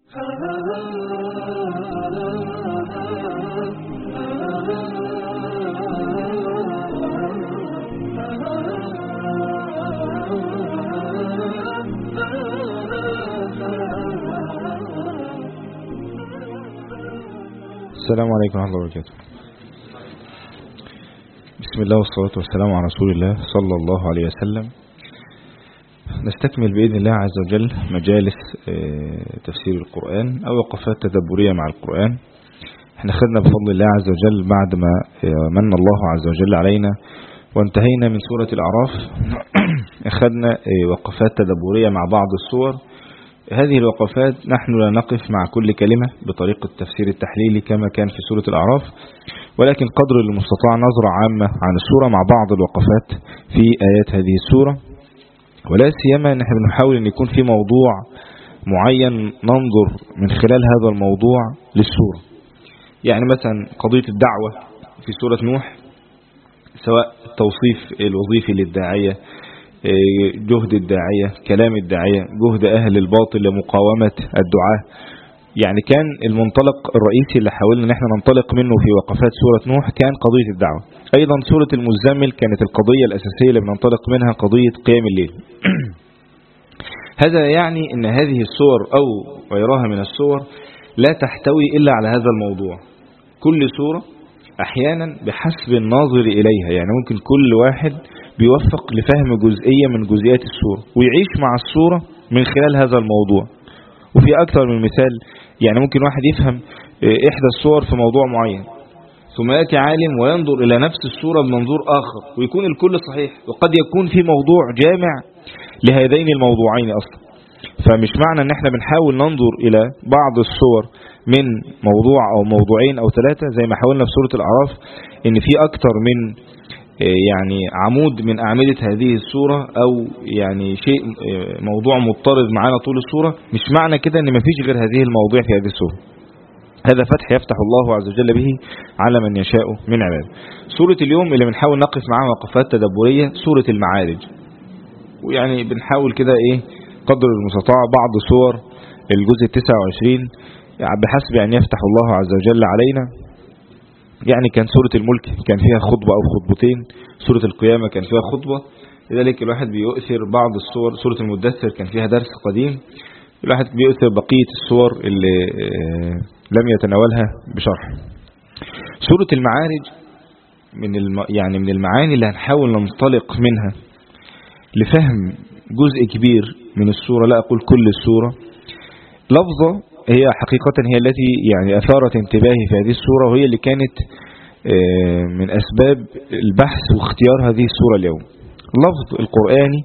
السلام عليكم ورحمة الله وبركاته. بسم الله والصلاة والسلام على رسول الله صلى الله عليه وسلم. نستكمل بإذن الله عز وجل مجالس تفسير القرآن أو وقفات تدبرية مع القرآن. احنا خدنا بفضل الله عز وجل بعد ما من الله عز وجل علينا وانتهينا من سورة الأعراف أخذنا وقفات تدبرية مع بعض السور. هذه الوقفات نحن لا نقف مع كل كلمة بطريقة التفسير التحليلي كما كان في سورة الأعراف، ولكن قدر المستطاع نظرة عامة عن السورة مع بعض الوقفات في آيات هذه السورة، ولا سيما نحن بنحاول أن يكون في موضوع معين ننظر من خلال هذا الموضوع للسورة. يعني مثلا قضية الدعوة في سورة نوح، سواء التوصيف الوظيفي للداعية، جهد الداعية، كلام الداعية، جهد أهل الباطل لمقاومة الدعاة. يعني كان المنطلق الرئيسي اللي حاولنا نحن ننطلق منه في وقفات سورة نوح كان قضية الدعوة. أيضا سورة المزمل كانت القضية الأساسية اللي بننطلق منها قضية قيام الليل. هذا يعني أن هذه السور أو غيرها من السور لا تحتوي إلا على هذا الموضوع. كل سورة أحيانا بحسب الناظر إليها، يعني ممكن كل واحد بيوفق لفهم جزئية من جزئيات السورة ويعيش مع السورة من خلال هذا الموضوع. وفي أكثر من مثال، يعني ممكن واحد يفهم إحدى السور في موضوع معين ثم يأتي عالم وينظر إلى نفس السورة بمنظور آخر ويكون الكل صحيح، وقد يكون في موضوع جامع لهذين الموضوعين أصلا. فمش معنى أن احنا بنحاول ننظر إلى بعض السور من موضوع أو موضوعين أو ثلاثة زي ما حاولنا في سورة الأعراف إن في أكثر من يعني عمود من أعمدة هذه السورة أو يعني شيء موضوع مضطرد معانا طول السورة. مش معنى كده إن مفيش غير هذه المواضيع في هذه السورة. هذا فتح يفتح الله عز وجل به على من يشاء من عباده. سورة اليوم اللي بنحاول نقف معها وقفات تدبرية سورة المعارج، ويعني بنحاول كده قدر المستطاع بعض سور الجزء 29 بحسب أن يفتح الله عز وجل علينا. يعني كان سورة الملك كان فيها خطبة أو خطبتين، سورة القيامة كان فيها خطبة، لذلك الواحد بيؤثر بعض السور. سورة المدثر كان فيها درس قديم، الواحد بيؤثر بقية السور اللي لم يتناولها بشرح. سورة المعارج يعني من المعاني اللي هنحاول ننطلق منها لفهم جزء كبير من السورة، لا أقول كل السورة. لفظة هي حقيقة هي التي يعني أثارت انتباهي في هذه السورة، وهي اللي كانت من أسباب البحث واختيار هذه السورة اليوم. لفظ القرآني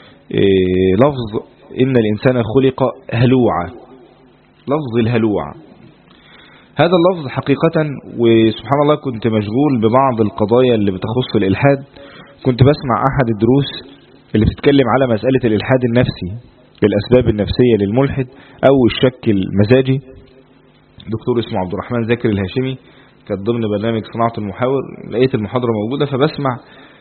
لفظ إن الإنسان خلق هلوعا، لفظ الهلوع. هذا اللفظ حقيقة، وسبحان الله كنت مشغول ببعض القضايا اللي بتخص الإلحاد. كنت بسمع أحد الدروس اللي بتتكلم على مسألة الإلحاد النفسي، الأسباب النفسية للملحد أو الشك المزاجي. دكتور اسمه عبد الرحمن زاكر الهاشمي، كانت ضمن برنامج صناعة المحاور. لقيت المحاضرة موجودة فبسمع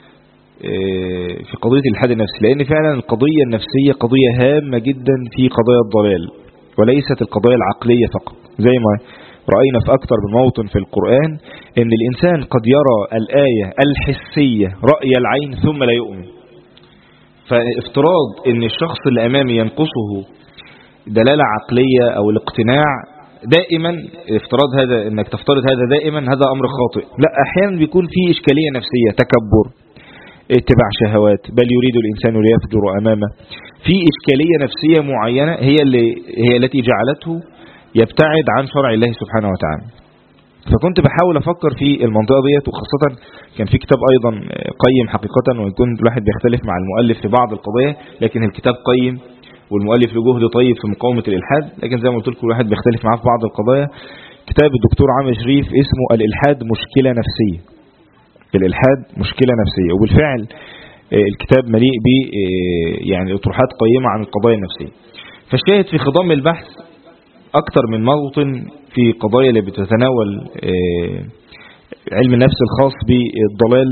في قضية الإلحاد النفسي، لأن فعلا القضية النفسية قضية هامة جدا في قضايا الضلال، وليست القضايا العقلية فقط. زي ما رأينا في أكثر من موطن في القرآن إن الإنسان قد يرى الآية الحسية رأي العين ثم لا يؤمن. فافتراض ان الشخص اللي امامي ينقصه دلالة عقلية او الاقتناع دائما، افتراض هذا انك تفترض هذا دائما، هذا امر خاطئ. لا، احيانا بيكون في اشكالية نفسية، تكبر، اتباع شهوات، بل يريد الانسان ليفجر امامه. في اشكالية نفسية معينة هي التي جعلته يبتعد عن شرع الله سبحانه وتعالى. فكنت بحاول أفكر في المنطقة ديت، وخاصة كان في كتاب أيضا قيم حقيقة، وإن كنت الواحد بيختلف مع المؤلف في بعض القضايا، لكن الكتاب قيم والمؤلف له جهد طيب في مقاومة الإلحاد. لكن زي ما قلت لكم الواحد بيختلف معاه في بعض القضايا. كتاب الدكتور عامر شريف اسمه الإلحاد مشكلة نفسية. الإلحاد مشكلة نفسية، وبالفعل الكتاب مليء ب يعني اطروحات قيمة عن القضايا النفسية. فالشاهد في خضم البحث أكثر من موطن في قضايا اللي بتتناول علم النفس الخاص بالضلال،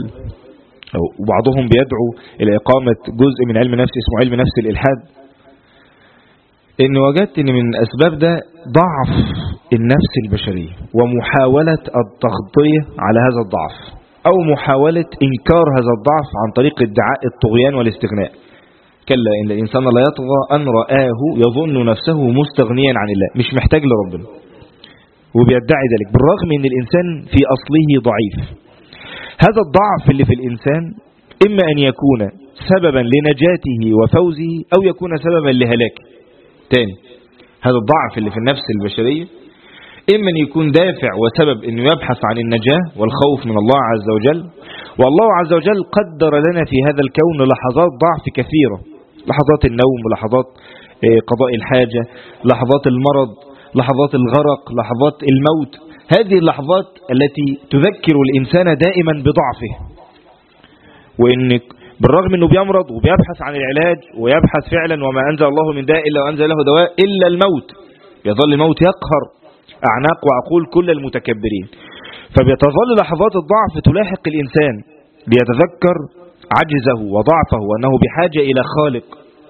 وبعضهم بيدعو إلى إقامة جزء من علم النفس اسمه علم نفس الإلحاد. إن وجدت إن من الأسباب ده ضعف النفس البشرية ومحاولة التغطية على هذا الضعف أو محاولة إنكار هذا الضعف عن طريق ادعاء الطغيان والاستغناء. كلا إن الإنسان لا يطغى أن رآه يظن نفسه مستغنيا عن الله، مش محتاج لربنا، وبيدعي ذلك بالرغم إن الإنسان في أصله ضعيف. هذا الضعف اللي في الإنسان إما أن يكون سببا لنجاته وفوزه أو يكون سببا لهلاكه. تاني، هذا الضعف اللي في النفس البشرية إما أن يكون دافع وسبب أنه يبحث عن النجاة والخوف من الله عز وجل، والله عز وجل قدر لنا في هذا الكون لحظات ضعف كثيرة، لحظات النوم، لحظات قضاء الحاجة، لحظات المرض، لحظات الغرق، لحظات الموت. هذه اللحظات التي تذكر الإنسان دائما بضعفه، وإن بالرغم أنه بيمرض وبيبحث عن العلاج ويبحث فعلا وما أنزل الله من داء إلا وأنزل له دواء إلا الموت، يظل الموت يقهر أعناق وعقول كل المتكبرين. فبيتظل لحظات الضعف تلاحق الإنسان ليتذكر عجزه وضعفه وأنه بحاجة إلى خالق.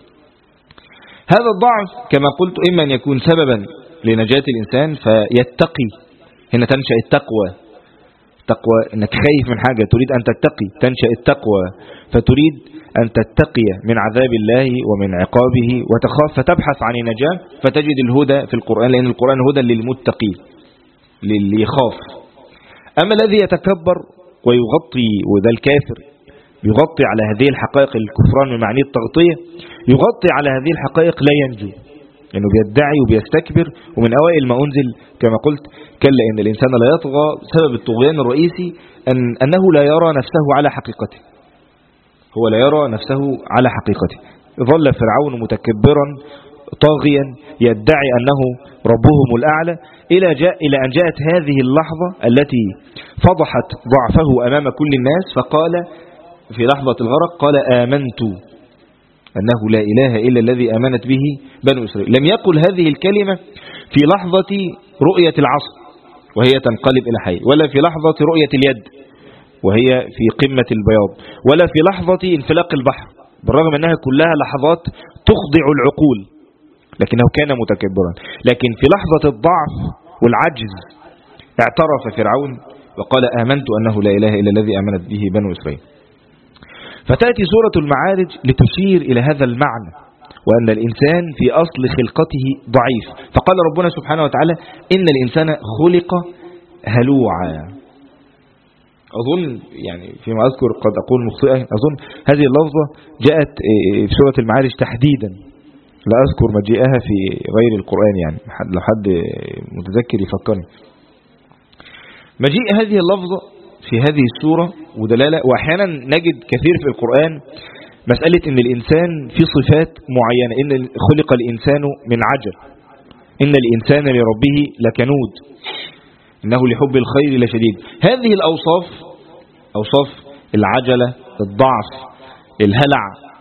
هذا الضعف كما قلت إما أن يكون سببا لنجاة الإنسان فيتقي، هنا تنشأ التقوى، تقوى انك خايف من حاجة تريد ان تتقي، تنشأ التقوى فتريد ان تتقي من عذاب الله ومن عقابه وتخاف فتبحث عن النجاة فتجد الهدى في القرآن، لأن القرآن هدى للمتقين للي يخاف. أما الذي يتكبر ويغطي، وده الكافر يغطي على هذه الحقائق، الكفران من معنى التغطية، يغطي على هذه الحقائق لا ينجو، لأنه بيدعي وبيستكبر. ومن أوائل ما أنزل كما قلت كلا إن الإنسان لا يطغى، سبب الطغيان الرئيسي أنه لا يرى نفسه على حقيقته، هو لا يرى نفسه على حقيقته. ظل فرعون متكبرا طاغيا يدعي أنه ربهم الأعلى إلى أن جاءت هذه اللحظة التي فضحت ضعفه أمام كل الناس، فقال في لحظة الغرق قال آمنت أنه لا إله إلا الذي آمنت به بنو إسرائيل. لم يقل هذه الكلمة في لحظة رؤية العصر وهي تنقلب إلى حي، ولا في لحظة رؤية اليد وهي في قمة البياض، ولا في لحظة انفلاق البحر، بالرغم أنها كلها لحظات تخضع العقول، لكنه كان متكبرا. لكن في لحظة الضعف والعجز اعترف فرعون وقال آمنت أنه لا إله إلا الذي آمنت به بنو إسرائيل. فتأتي سورة المعارج لتشير إلى هذا المعنى، وأن الإنسان في أصل خلقته ضعيف. فقال ربنا سبحانه وتعالى إن الإنسان خلق هلوعا. أظن يعني فيما أذكر قد أقول مخطئا، أظن هذه اللفظة جاءت في سورة المعارج تحديدا، لا أذكر مجيئها في غير القرآن، يعني لو حد متذكر يفكرني. مجيء هذه اللفظة في هذه السورة ودلالة، وأحيانا نجد كثير في القرآن مسألة إن الإنسان في صفات معينة، إن خلق الإنسان من عجل، إن الإنسان لربه لكنود، إنه لحب الخير لشديد. هذه الأوصاف، أوصاف العجلة، الضعف، الهلع،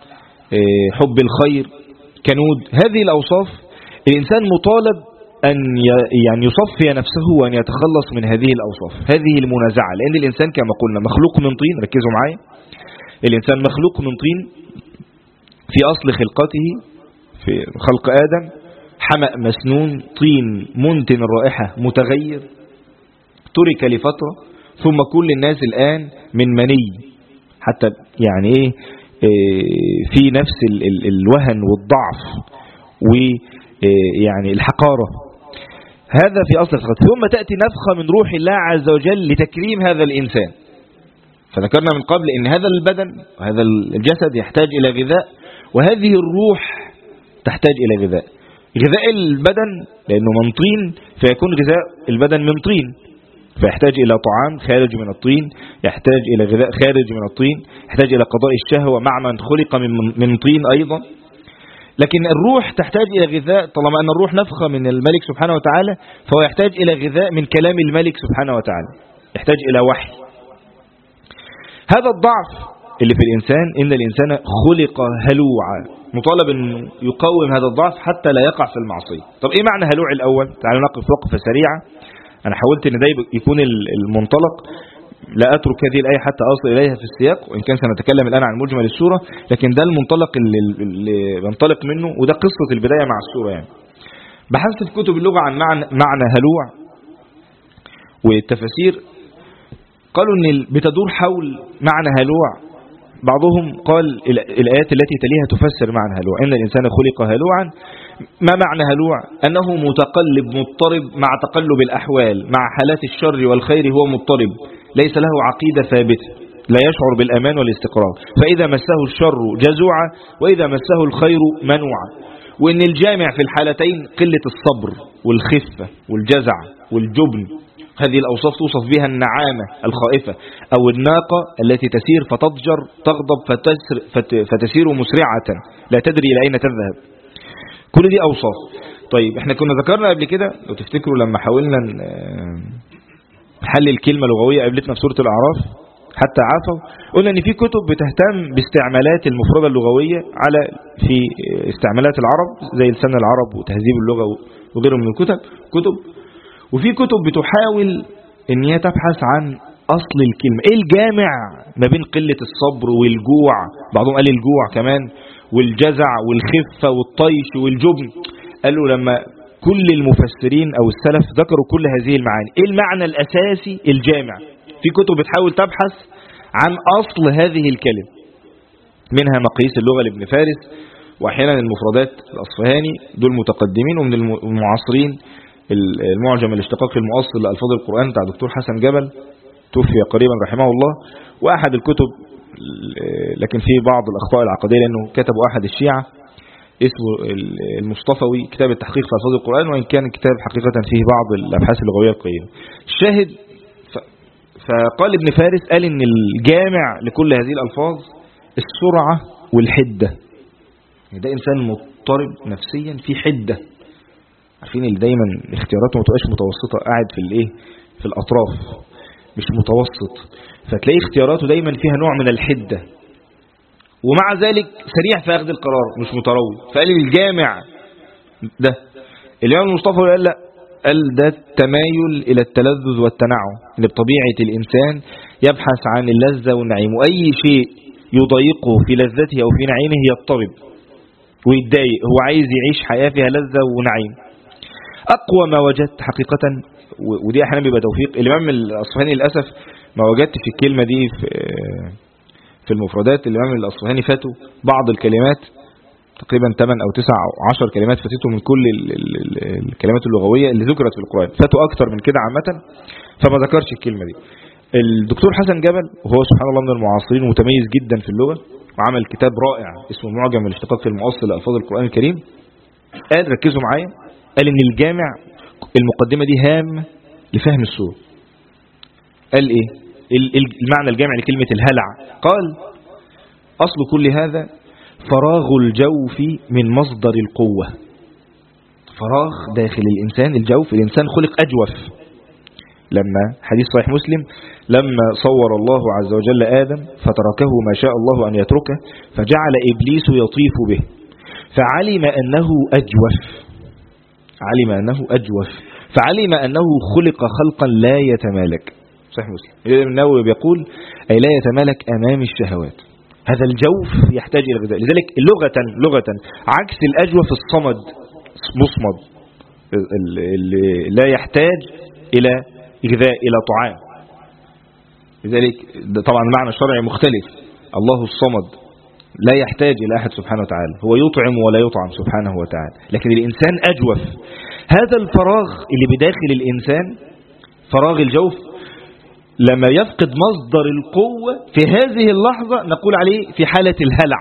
حب الخير، كنود، هذه الأوصاف الإنسان مطالب أن يعني يصفي نفسه وأن يتخلص من هذه الأوصاف، هذه المنازعة. لأن الإنسان كما قلنا مخلوق من طين، ركزوا معايا، الإنسان مخلوق من طين في أصل خلقته، في خلق آدم حمأ مسنون، طين منتن الرائحة متغير، ترك لفترة، ثم كل الناس الآن من مني، حتى يعني إيه في نفس الوهن والضعف ويعني الحقارة، هذا في أصل الخلق. ثم تأتي نفخة من روح الله عز وجل لتكريم هذا الإنسان. فذكرنا من قبل إن هذا البدن وهذا الجسد يحتاج إلى غذاء، وهذه الروح تحتاج إلى غذاء. غذاء البدن لأنه من طين فيكون غذاء البدن من طين، فيحتاج إلى طعام خارج من الطين، يحتاج إلى غذاء خارج من الطين، يحتاج إلى قضاء الشهوة مع من خلق من طين أيضا. لكن الروح تحتاج إلى غذاء، طالما أن الروح نفخة من الملك سبحانه وتعالى، فهو يحتاج إلى غذاء من كلام الملك سبحانه وتعالى، يحتاج إلى وحي. هذا الضعف اللي في الإنسان، إن الإنسان خلق هلوعا، مطالب أن يقوم هذا الضعف حتى لا يقع في المعصية. طب إيه معنى هلوع الأول؟ تعالوا نقف وقفة سريعة. أنا حاولت أن ده يكون المنطلق لا أترك هذه الآية حتى أصل إليها في السياق، وإن كان سنتكلم الآن عن مجمل السورة، لكن ده المنطلق اللي بنطلق منه، وده قصة البداية مع السورة. يعني بحثت في كتب اللغة عن معنى هلوع والتفاسير، قالوا ان بتدور حول معنى هلوع. بعضهم قال الآيات التي تليها تفسر معنى هلوع، إن الإنسان خلق هلوعا. ما معنى هلوع؟ أنه متقلب مضطرب مع تقلب الأحوال، مع حالات الشر والخير هو مضطرب، ليس له عقيدة ثابتة، لا يشعر بالأمان والاستقرار، فإذا مسه الشر جزوعا وإذا مسه الخير منوعا. وإن الجامع في الحالتين قلة الصبر والخفة والجزع والجبن، هذه الأوصاف توصف بها النعامة الخائفة، أو الناقة التي تسير فتضجر تغضب فتسير مسرعة لا تدري إلى أين تذهب. كل دي أوصاف. طيب احنا كنا ذكرنا قبل كده لو تفتكروا لما حاولنا نحلل كلمة لغوية قابلتنا في سورة الأعراف حتى عافوا، قلنا ان في كتب بتهتم باستعمالات المفردة اللغوية في استعمالات العرب زي لسان العرب وتهذيب اللغة وغيرهم من الكتب، وفي كتب بتحاول ان هي تبحث عن اصل الكلمة، ايه الجامع ما بين قلة الصبر والجوع، بعضهم قال الجوع كمان، والجزع والخفة والطيش والجبن. قالوا لما كل المفسرين او السلف ذكروا كل هذه المعاني، ايه المعنى الاساسي الجامع؟ في كتب بتحاول تبحث عن اصل هذه الكلمة، منها مقاييس اللغة لابن فارس، واحيانا المفردات الاصفهاني، دول متقدمين. ومن المعاصرين المعجم الاشتقاق المؤصل لألفاظ القرآن بتاع دكتور حسن جبل، توفي قريبا رحمه الله، وأحد الكتب لكن فيه بعض الأخطاء العقدية لأنه كتبه أحد الشيعة اسمه المصطفوي، كتاب التحقيق في ألفاظ القرآن، وإن كان الكتاب حقيقة فيه بعض الأبحاث اللغوية القيمة. الشاهد فقال ابن فارس قال إن الجامع لكل هذه الألفاظ السرعة والحدة. ده إنسان مضطرب نفسيا في حدة، عارفين اللي دايما اختياراته ما تبقاش متوسطة، قاعد في الأطراف مش متوسط، فتلاقي اختياراته دايما فيها نوع من الحدة، ومع ذلك سريع في أخذ القرار مش متروي. فقال الجامع ده الإمام المصطفى قال لا، قال ده التمايل إلى التلذذ والتنعم، إن بطبيعة الإنسان يبحث عن اللذة والنعيم، وأي شيء يضايقه في لذته أو في نعيمه يضطرب ويتضايق، هو عايز يعيش حياة فيها لذة ونعيم. أقوى ما وجدت حقيقة، ودي أحيانا بيبقى توفيق الإمام الأصفهاني، للأسف ما وجدت في الكلمة دي في المفردات. الإمام الأصفهاني فاته بعض الكلمات، تقريبا 8 أو 9 أو 10 كلمات فاتته من كل الكلمات اللغوية اللي ذكرت في القرآن، فاته أكتر من كده عامة، فما ذكرش الكلمة دي. الدكتور حسن جبل وهو سبحان الله من المعاصرين متميز جدا في اللغة، وعمل كتاب رائع اسمه معجم الاشتقاق المؤصل لألفاظ القرآن الكريم. قال ركزوا معايا، قال ان الجامع المقدمة دي هامة لفهم السورة. قال ايه المعنى الجامع لكلمة الهلع؟ قال اصل كل هذا فراغ الجوف من مصدر القوة. فراغ داخل الانسان، الجوف، الانسان خلق اجوف. لما حديث صحيح مسلم، لما صور الله عز وجل آدم فتركه ما شاء الله أن يتركه، فجعل إبليس يطيف به، فعلم أنه أنه خلق خلقا لا يتمالك. صحيح مسلم. النووي بيقول أي لا يتمالك أمام الشهوات. هذا الجوف يحتاج إلى غذاء. لذلك لغة عكس الأجوف الصمد، مصمد، اللي لا يحتاج إلى غذاء، إلى طعام. لذلك طبعا المعنى الشرعي مختلف. الله الصمد لا يحتاج إلى أحد سبحانه وتعالى، هو يطعم ولا يطعم سبحانه وتعالى، لكن الإنسان أجوف. هذا الفراغ اللي بداخل الإنسان، فراغ الجوف، لما يفقد مصدر القوة في هذه اللحظة نقول عليه في حالة الهلع.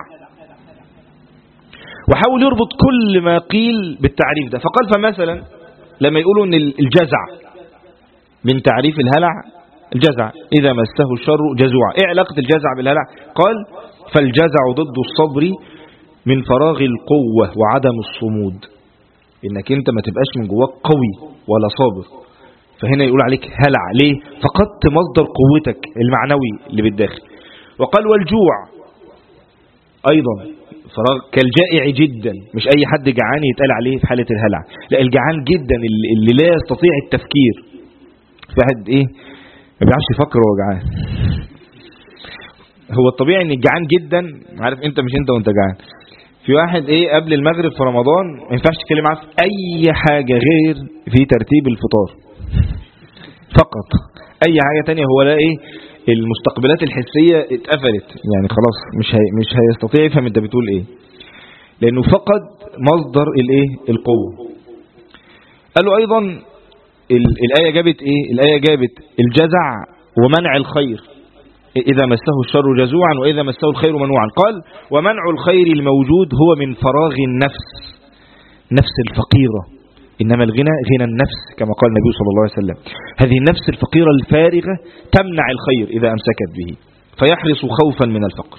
وحاول يربط كل ما قيل بالتعريف ده، فقال فمثلا لما يقولوا ان الجزع من تعريف الهلع، الجزع إذا مسه الشر جزوع. ايه علاقة الجزع بالهلع؟ قال فالجزع ضد الصبر من فراغ القوة وعدم الصمود، انك انت ما تبقاش من جواك قوي ولا صابر، فهنا يقول عليك هلع. ليه؟ فقدت مصدر قوتك المعنوي اللي بالداخل. وقال والجوع ايضا فراغ كالجائع جدا، مش اي حد جعان يتقال عليه في حالة الهلع، لا، الجعان جدا اللي لا يستطيع التفكير. في واحد ايه ما بيعرفش يفكر وهو جعان. هو الطبيعي ان جعان جدا، عارف انت مش انت وانت جعان. في واحد قبل المغرب في رمضان ما ينفعش تتكلم معاه في اي حاجه غير في ترتيب الفطار فقط. اي حاجه تانية هو لا المستقبلات الحسيه اتقفلت، يعني خلاص مش هيستطيع يفهم انت بتقول ايه، لانه فقد مصدر القوه. قالوا ايضا الايه جابت الايه جابت الجزع ومنع الخير، إذا مسه الشر جزوعا وإذا مسه الخير منوعا. قال ومنع الخير الموجود هو من فراغ النفس، نفس الفقيرة، إنما الغنى غنى النفس كما قال النبي صلى الله عليه وسلم. هذه النفس الفقيرة الفارغة تمنع الخير إذا أمسكت به، فيحرص خوفا من الفقر.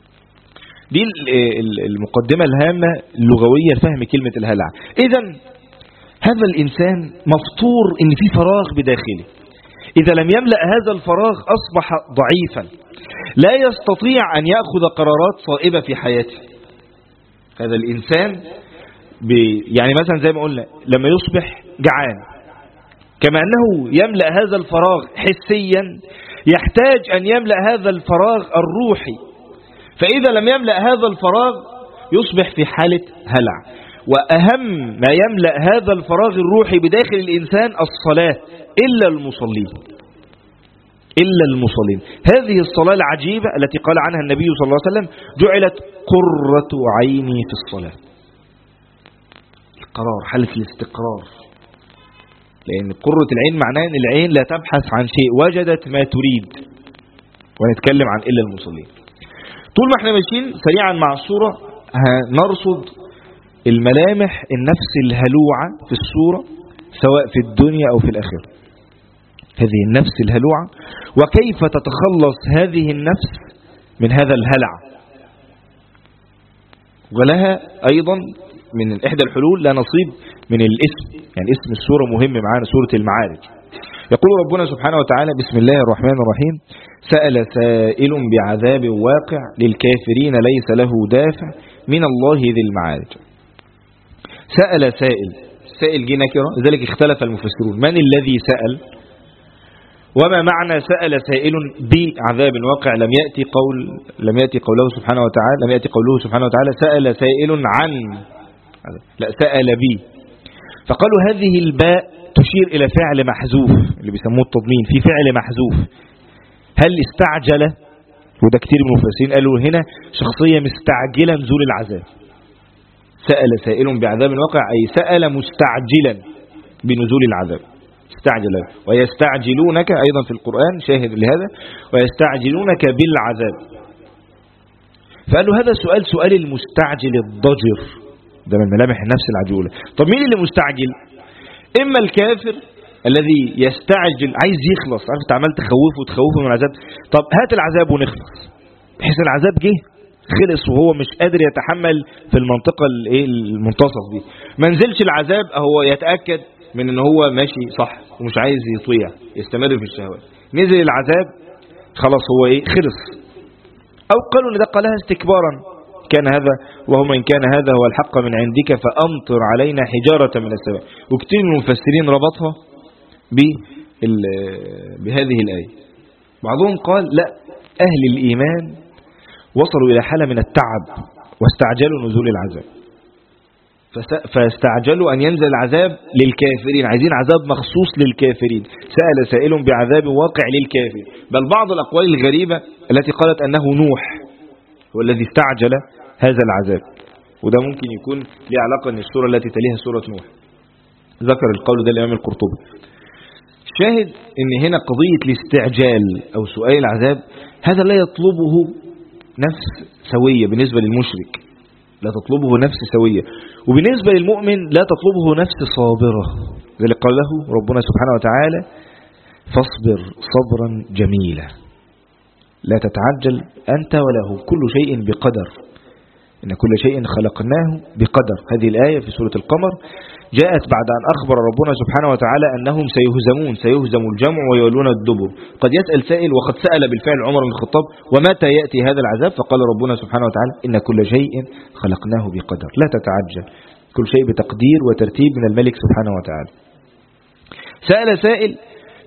دي المقدمة الهامة اللغوية لفهم كلمة الهلع. إذن هذا الإنسان مفطور إن في فراغ بداخله، إذا لم يملأ هذا الفراغ أصبح ضعيفا لا يستطيع أن يأخذ قرارات صائبة في حياته. هذا الإنسان يعني مثلا زي ما قلنا لما يصبح جعان، كما أنه يملأ هذا الفراغ حسيا يحتاج أن يملأ هذا الفراغ الروحي، فإذا لم يملأ هذا الفراغ يصبح في حالة هلع. وأهم ما يملأ هذا الفراغ الروحي بداخل الإنسان الصلاة، إلا المصلين، إلا المصلين. هذه الصلاة العجيبة التي قال عنها النبي صلى الله عليه وسلم جعلت قرة عيني في الصلاة. القرار، حالة الاستقرار، لأن قرة العين معناه أن العين لا تبحث عن شيء، وجدت ما تريد. ونتكلم عن إلا المصلين. طول ما احنا ماشيين سريعا مع الصورة هنرصد الملامح النفس الهلوعة في الصورة سواء في الدنيا أو في الآخرة. هذه النفس الهلوعة وكيف تتخلص هذه النفس من هذا الهلع. ولها أيضا من إحدى الحلول لا نصيب من الاسم، يعني اسم السورة مهم معانا، سورة المعارج. يقول ربنا سبحانه وتعالى بسم الله الرحمن الرحيم سأل سائل بعذاب واقع للكافرين ليس له دافع من الله ذي المعارج. سأل سائل، سائل جه نكرة، لذلك اختلف المفسرون من الذي سأل وما معنى سأل سائل بعذاب واقع. لم يأتي قوله سبحانه وتعالى، لم يأتي قوله سبحانه وتعالى سأل سائل عن، لا سأل بي. فقالوا هذه الباء تشير إلى فعل محذوف اللي بيسموه التضمين، في فعل محذوف. هل استعجل؟ وده كتير من المفسرين قالوا هنا شخصية مستعجلة نزول العذاب. سأل سائل بعذاب واقع أي سأل مستعجلا بنزول العذاب، استعجل. ويستعجلونك أيضا في القرآن شاهد لهذا، ويستعجلونك بالعذاب. فقالوا هذا سؤال المستعجل الضجر، ده من ملامح النفس العجولة. طب مين اللي مستعجل؟ إما الكافر الذي يستعجل عايز يخلص، عارف انت عمال تخوفه من العذاب، طب هات العذاب ونخلص، بحيث العذاب جه خلص وهو مش قادر يتحمل في المنطقة المنتصف دي. ما نزلش العذاب هو يتأكد من ان هو ماشي صح ومش عايز يطيع يستمر في الشهوات. نزل العذاب خلاص هو خلص. او قالوا ان ده قالها استكبارا، كان هذا وهم إن كان هذا هو الحق من عندك فأمطر علينا حجارة من السماء. وكتير من المفسرين ربطها بهذه الآية. بعضهم قال لا، أهل الإيمان وصلوا إلى حالة من التعب واستعجلوا نزول العذاب، فاستعجلوا أن ينزل العذاب للكافرين، عايزين عذاب مخصوص للكافرين. سأل سائل بعذاب واقع للكافرين. بل بعض الأقوال الغريبة التي قالت أنه نوح هو الذي استعجل هذا العذاب، وده ممكن يكون له علاقة أن السورة التي تليها سورة نوح. ذكر القول ده الإمام القرطبي. شاهد أن هنا قضية الاستعجال أو سؤال العذاب هذا لا يطلبه نفس سوية بالنسبة للمشرك، لا تطلبه نفس سوية، وبالنسبة للمؤمن لا تطلبه نفس صابرة. ذلك قال له ربنا سبحانه وتعالى فاصبر صبرا جميلا لا تتعجل أنت وله كل شيء بقدر إن كل شيء خلقناه بقدر. هذه الآية في سورة القمر جاءت بعد أن أخبر ربنا سبحانه وتعالى أنهم سيهزم الجمع ويولون الدبر. قد يسأل سائل وقد سأل بالفعل عمر بن الخطاب ومتى يأتي هذا العذاب؟ فقال ربنا سبحانه وتعالى إن كل شيء خلقناه بقدر لا تتعجل، كل شيء بتقدير وترتيب من الملك سبحانه وتعالى. سأل سائل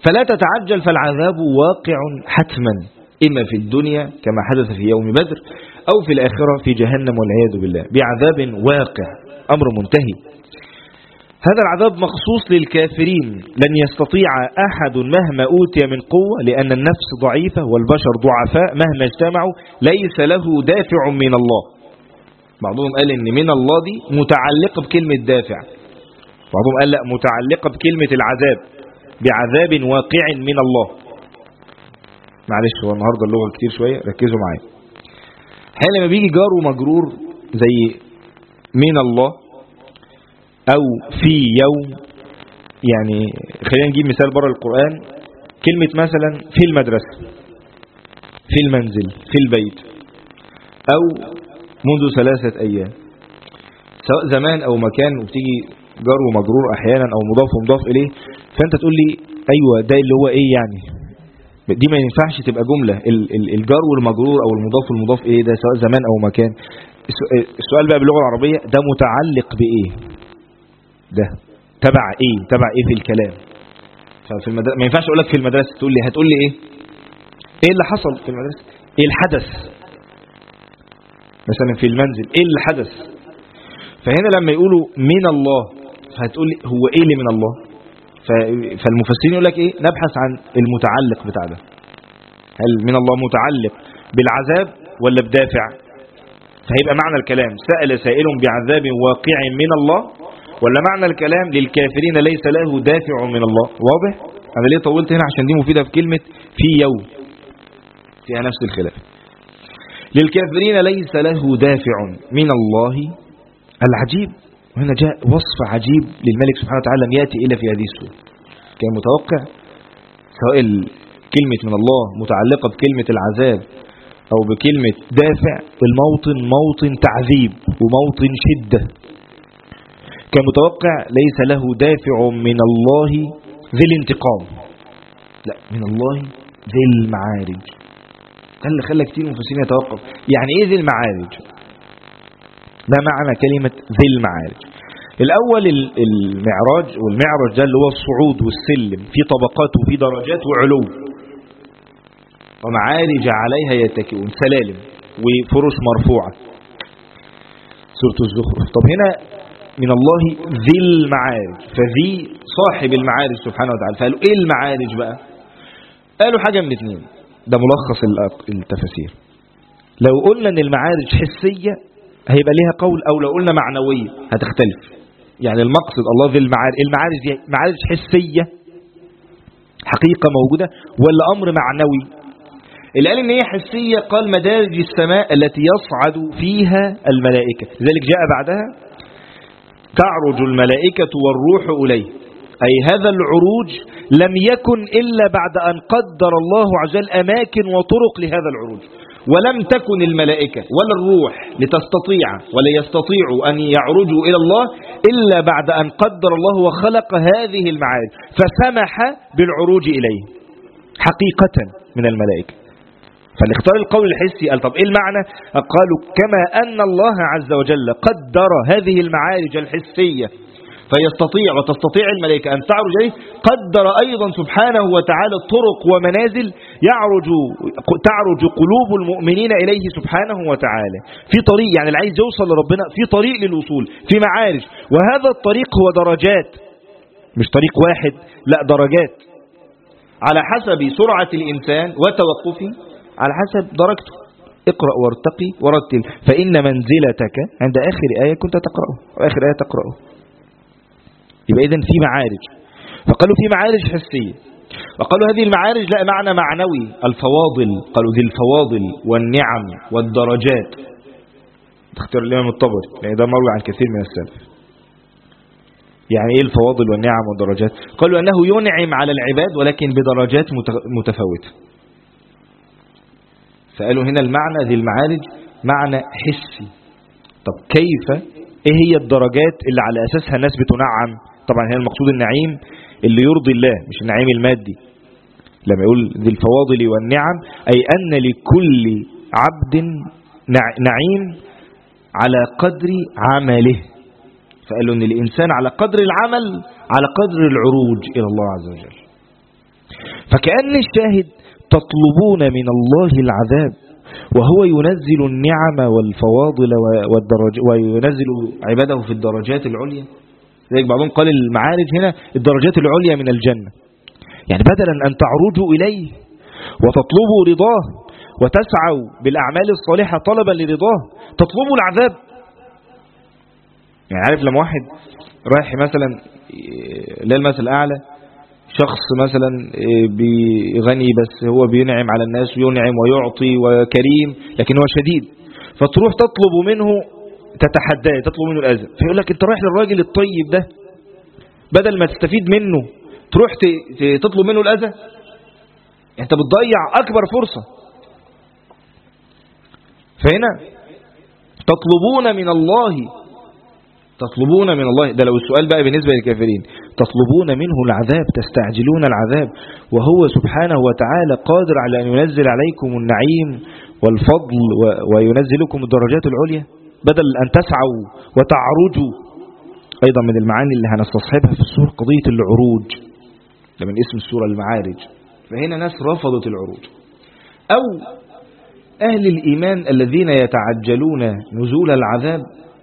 فلا تتعجل، فالعذاب واقع حتما، إما في الدنيا كما حدث في يوم بدر، أو في الآخرة في جهنم والعياذ بالله، بعذاب واقع، أمر منتهي. هذا العذاب مخصوص للكافرين، لن يستطيع أحد مهما أوتي من قوة، لأن النفس ضعيفة والبشر ضعفاء مهما اجتمعوا، ليس له دافع من الله. بعضهم قال إن من الله دي متعلقة بكلمة دافع، بعضهم قال لا، متعلقة بكلمة العذاب، بعذاب واقع من الله. معلش هو النهاردة اللغة كتير شوية، ركزوا معايا. حين لما بيجي جار ومجرور زي من الله أو في يوم، يعني خلينا نجيب مثال بره القرآن، كلمة مثلا في المدرسة، في المنزل، في البيت، أو منذ 3 أيام، سواء زمان أو مكان، وبتيجي جار ومجرور أحيانا أو مضاف ومضاف إليه، فأنت تقول لي أيوة ده اللي هو إيه يعني، دي ما ينفعش تبقى جملة، الجار والمجرور أو المضاف والمضاف إيه ده سواء زمان أو مكان. السؤال بقى باللغة العربية ده متعلق بإيه، ده تبع ايه، تبع ايه في الكلام. ففي المدرسة ما ينفعش اقول لك في المدرسة تقول لي، هتقول لي ايه اللي حصل في المدرسة، ايه الحدث. مثلا في المنزل ايه اللي حدث. فهنا لما يقولوا من الله، فهتقول لي هو ايه اللي من الله. فالمفسرين يقول لك ايه، نبحث عن المتعلق بتاع ده، هل من الله متعلق بالعذاب ولا بدافع. فهيبقى معنى الكلام سأل سائل بعذاب واقع من الله، ولا معنى الكلام للكافرين ليس له دافع من الله. واضح؟ أنا ليه طولت هنا؟ عشان دي مفيدة في كلمة في يوم، فيها نفس الخلاف. للكافرين ليس له دافع من الله. العجيب، وهنا جاء وصف عجيب للملك سبحانه وتعالى لم يأتي إلا في هذه السورة. كان متوقع سواء كلمة من الله متعلقة بكلمة العذاب أو بكلمة دافع، الموطن موطن تعذيب وموطن شدة. كان متوقع ليس له دافع من الله ذي الانتقام، لا، من الله ذي المعارج. خلى كتير مفسرين يتوقف، يعني ايه ذي المعارج؟ ده معنى كلمة ذي المعارج. الاول المعراج، والمعرج ده اللي هو الصعود والسلم، في طبقات وفي درجات وعلو، ومعارج عليها يتكئون، سلالم وفرش مرفوعة، سورة الزخرف. طب هنا من الله ذي المعارج، فذي صاحب المعارج سبحانه وتعالى. فقالوا ايه المعارج بقى؟ قالوا حاجة من اثنين، ده ملخص التفاسير. لو قلنا ان المعارج حسية هيبقى ليها قول، او لو قلنا معنوية هتختلف. يعني المقصد الله ذي المعارج، المعارج دي معارج حسية حقيقة موجودة ولا امر معنوي؟ اللي قال ان هي حسية قال مدارج السماء التي يصعد فيها الملائكة، لذلك جاء بعدها تعرج الملائكة والروح إليه، أي هذا العروج لم يكن إلا بعد أن قدر الله عز وجل أماكن وطرق لهذا العروج، ولم تكن الملائكة ولا الروح لتستطيع ولا يستطيعوا أن يعرجوا إلى الله إلا بعد أن قدر الله وخلق هذه المعارج، فسمح بالعروج إليه حقيقة من الملائكة. فاللي اختار القول الحسي قال طب ايه المعنى؟ قالوا كما ان الله عز وجل قدر هذه المعارج الحسية فيستطيع وتستطيع الملائكة ان تعرج اليه، قدر ايضا سبحانه وتعالى طرق ومنازل تعرج قلوب المؤمنين اليه سبحانه وتعالى في طريق، يعني اللي عايز يوصل لربنا في طريق للوصول، في معارج، وهذا الطريق هو درجات، مش طريق واحد، لا درجات، على حسب سرعة الانسان وتوقفه، على حسب درجته. اقرأ وارتقي ورتل فإن منزلتك عند آخر آية كنت تقرأه، وآخر آية تقرأه. يبقى إذن في معارج. فقالوا في معارج حسية، وقالوا هذه المعارج لا معنى معنوي، الفواضل، قالوا ذي الفواضل والنعم والدرجات. اختار الإمام الطبري لأن ده مروي عن كثير من السلف. يعني إيه الفواضل والنعم والدرجات؟ قالوا أنه ينعم على العباد ولكن بدرجات متفاوتة. فقالوا هنا المعنى ذي المعارج معنى حسي. طب كيف، ايه هي الدرجات اللي على اساسها الناس بتنعم؟ طبعا هنا المقصود النعيم اللي يرضي الله، مش النعيم المادي. لما يقول ذي الفواضل والنعم اي ان لكل عبد نعيم على قدر عمله. فقالوا ان الانسان على قدر العمل على قدر العروج الى الله عز وجل. فكأن الشاهد تطلبون من الله العذاب وهو ينزل النعم والفواضل والدرج وينزل عباده في الدرجات العليا. لذلك بعضهم قال المعارج هنا الدرجات العليا من الجنة، يعني بدلا أن تعرجوا إليه وتطلبوا رضاه وتسعوا بالأعمال الصالحة طلبا لرضاه، تطلبوا العذاب. يعني عارف لما واحد رايح مثلا للمثل الأعلى، شخص مثلا بغني بس هو بينعم على الناس وينعم ويعطي وكريم لكن هو شديد، فتروح تطلب منه تتحداه، تطلب منه الأذى، فيقول لك انت رايح للراجل الطيب ده بدل ما تستفيد منه تروح تطلب منه الأذى، انت بتضيع أكبر فرصة. فهنا تطلبون من الله، تطلبون من الله، ده لو السؤال بقى بالنسبة للكافرين، تطلبون منه العذاب، تستعجلون العذاب وهو سبحانه وتعالى قادر على أن ينزل عليكم النعيم والفضل وينزلكم الدرجات العليا بدل أن تسعوا وتعرجوا. أيضا من المعاني اللي هنستصحبها في السورة قضية العروج، ده من اسم السورة المعارج. فهنا ناس رفضت العروج، أو أهل الإيمان الذين يتعجلون نزول العذاب،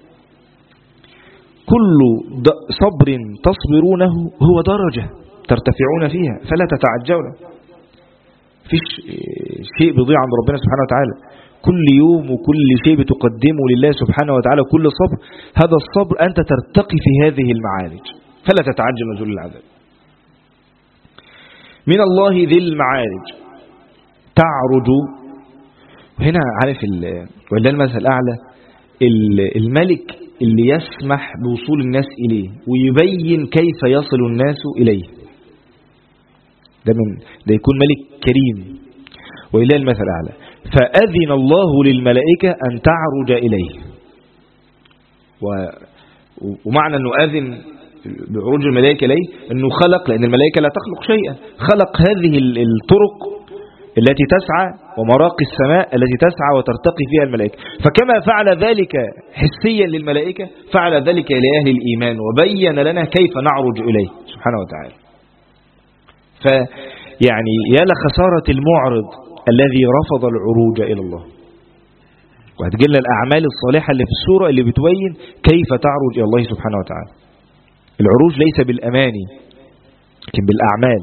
كل صبر تصبرونه هو درجة ترتفعون فيها فلا تتعجلوا. فيش شيء بيضيع عند ربنا سبحانه وتعالى، كل يوم وكل شيء بتقدمه لله سبحانه وتعالى، كل صبر هذا الصبر أنت ترتقي في هذه المعارج فلا تتعجل نزول العذاب. من الله ذي المعارج تعرج، هنا عارف ولا المثل الأعلى الملك اللي يسمح بوصول الناس إليه ويبين كيف يصل الناس إليه، ده يكون ملك كريم. وإلى المثل الأعلى فأذن الله للملائكة أن تعرج إليه، ومعنى أنه أذن بعروج الملائكة إليه أنه خلق، لأن الملائكة لا تخلق شيئا، خلق هذه الطرق التي تسعى ومراقي السماء التي تسعى وترتقي فيها الملائكة. فكما فعل ذلك حسيا للملائكة فعل ذلك لأهل الإيمان وبين لنا كيف نعرج إليه سبحانه وتعالى. فيعني يا لخسارة المعرض الذي رفض العروج إلى الله. وهتجيلنا الأعمال الصالحة اللي في السورة اللي بتبين كيف تعرج إلى الله سبحانه وتعالى. العروج ليس بالأماني لكن بالأعمال.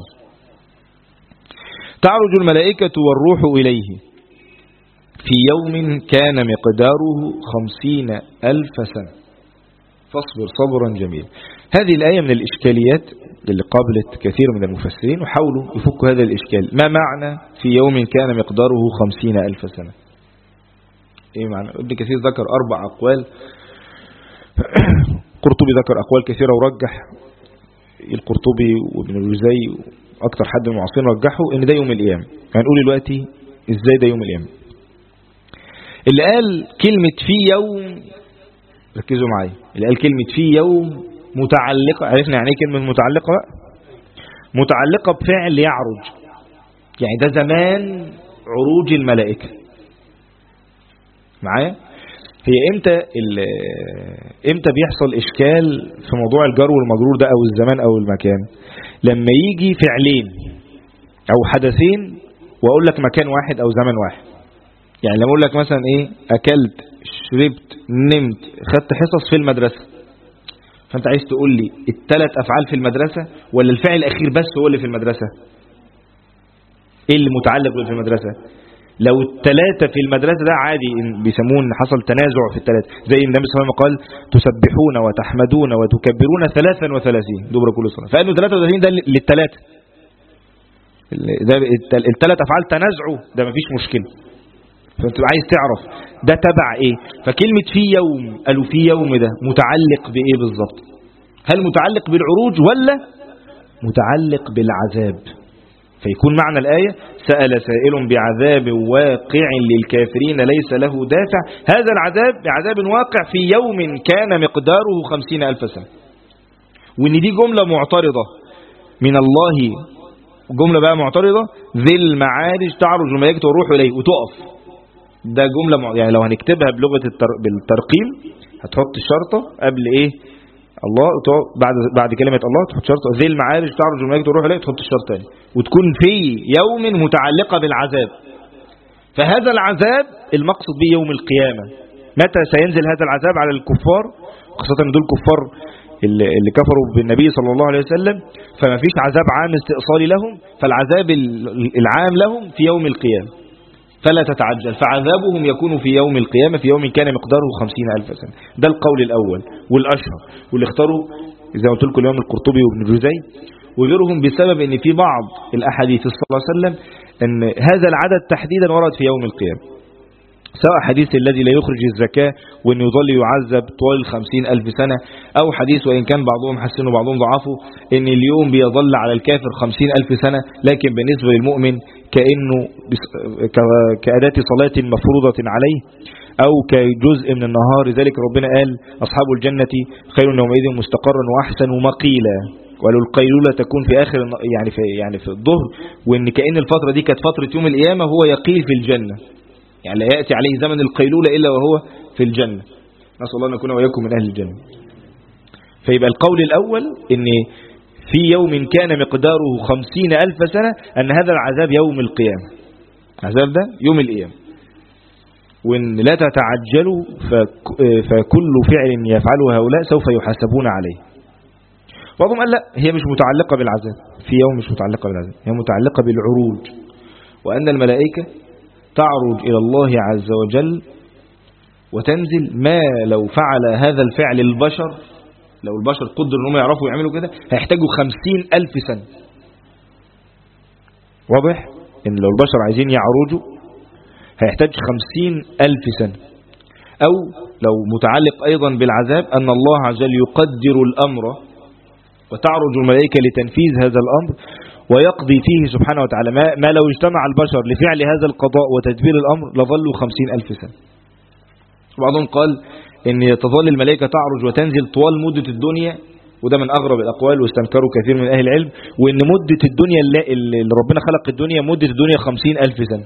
تعرج الملائكة والروح إليه في يوم كان مقداره 50,000 سنة فاصبر صبرا جميلا. هذه الآية من الإشكاليات اللي قابلت كثير من المفسرين وحاولوا يفكوا هذا الإشكال. ما معنى في يوم كان مقداره 50,000 سنة؟ إيه معنى؟ ابن كثير ذكر 4 أقوال، قرطبي ذكر أقوال كثيرة ورجح، القرطبي وابن الجوزي أكتر حد من المعاصرين رجحوا إن ده يوم القيامة. هنقول دلوقتي إزاي ده يوم القيامة. اللي قال كلمة في يوم، ركزوا معايا، اللي قال كلمة في يوم متعلقة، عرفنا يعني ايه كلمة متعلقة بقى؟ متعلقة بفعل يعرج، يعني ده زمان عروج الملائكة. معايا؟ هي امتى بيحصل إشكال في موضوع الجر والمجرور ده أو الزمان أو المكان؟ لما يجي فعلين أو حدثين وأقول لك مكان واحد أو زمن واحد. يعني لما أقول لك مثلا إيه، أكلت، شربت، نمت، خدت حصص في المدرسة، فأنت عايز تقول لي ال3 أفعال في المدرسة ولا الفعل الأخير بس هو اللي في المدرسة؟ إيه اللي متعلق في المدرسة؟ لو ال3 في المدرسة ده عادي بيسمون حصل تنازع في ال3، زي النبي صلى الله عليه وسلم قال تسبحون وتحمدون وتكبرون 33 دبر كل صلاة، فقالوا 33 ده لل3، ده ال3 أفعال تنازعوا، ده مفيش مشكلة. فانت عايز تعرف ده تبع ايه. فكلمة في يوم، قالوا في يوم ده متعلق بايه بالظبط؟ هل متعلق بالعروج ولا متعلق بالعذاب؟ فيكون معنى الآية سأل سائل بعذاب واقع للكافرين ليس له دافع، هذا العذاب بعذاب واقع في يوم كان مقداره 50,000 سنة. وإن دي جملة معترضة من الله، جملة بقى معترضة، ذي المعارج تعرج الملائكة والروح إليه وتقف. ده جملة يعني لو هنكتبها بلغة بالترقيم هتحط الشرطة قبل إيه؟ الله بعد كلمة الله تحط شرط ذي المعارج تعرج الملائكة تروح إليه تحط الشرط تاني وتكون في يوم متعلقة بالعذاب. فهذا العذاب المقصد به يوم القيامة. متى سينزل هذا العذاب على الكفار خاصة دول كفار اللي كفروا بالنبي صلى الله عليه وسلم فما فيش عذاب عام استئصالي لهم فالعذاب العام لهم في يوم القيامة فلا تتعجل فعذابهم يكون في يوم القيامة في يوم كان مقداره 50,000 سنة. ده القول الأول والأشهر واللي اختاروا زي ما قلت لكم اليوم القرطبي وابن جوزي وغيرهم بسبب ان في بعض الأحاديث صلى الله عليه وسلم ان هذا العدد تحديدا ورد في يوم القيامة سواء حديث الذي لا يخرج الزكاة وأن يظل يعذب طوال 50,000 سنة أو حديث وإن كان بعضهم حسنوا وبعضهم ضعفوا أن اليوم بيظل على الكافر 50,000 سنة لكن بالنسبة للمؤمن كأنه كأداة صلاة مفروضة عليه أو كجزء من النهار. لذلك ربنا قال أصحاب الجنة خير يومئذ مستقرا وأحسن مقيلا ولو القيلولة تكون في آخر يعني في الظهر وأن كأن الفترة دي كانت فترة يوم القيامة هو يقيل في الجنة يعني لا يأتي عليه زمن القيلولة إلا وهو في الجنة. نسأل الله أن نكون وإياكم من أهل الجنة. فيبقى القول الأول إن في يوم كان مقداره 50,000 سنة أن هذا العذاب يوم القيامة العذاب ده يوم القيامة وإن لا تتعجلوا فكل فعل يفعله هؤلاء سوف يحاسبون عليه. بعضهم قال لا هي مش متعلقة بالعذاب في يوم مش متعلقة بالعذاب هي متعلقة بالعروج وأن الملائكة تعرج إلى الله عز وجل وتنزل ما لو فعل هذا الفعل البشر لو البشر قدر أنهم يعرفوا يعملوا كده هيحتاجوا 50,000 سنة. واضح إن لو البشر عايزين يعرجوا هيحتاج 50,000 سنة. أو لو متعلق أيضا بالعذاب أن الله عز وجل يقدر الأمر وتعرج الملائكة لتنفيذ هذا الأمر ويقضي فيه سبحانه وتعالى ما لو اجتمع البشر لفعل هذا القضاء وتدبير الأمر لظلوا 50,000 سنة. وبعضهم قال إن تظل الملائكة تعرج وتنزل طوال مدة الدنيا وده من أغرب الأقوال واستنكروا كثير من أهل العلم وإن مدة الدنيا اللي ربنا خلق الدنيا مدة الدنيا 50,000 سنة.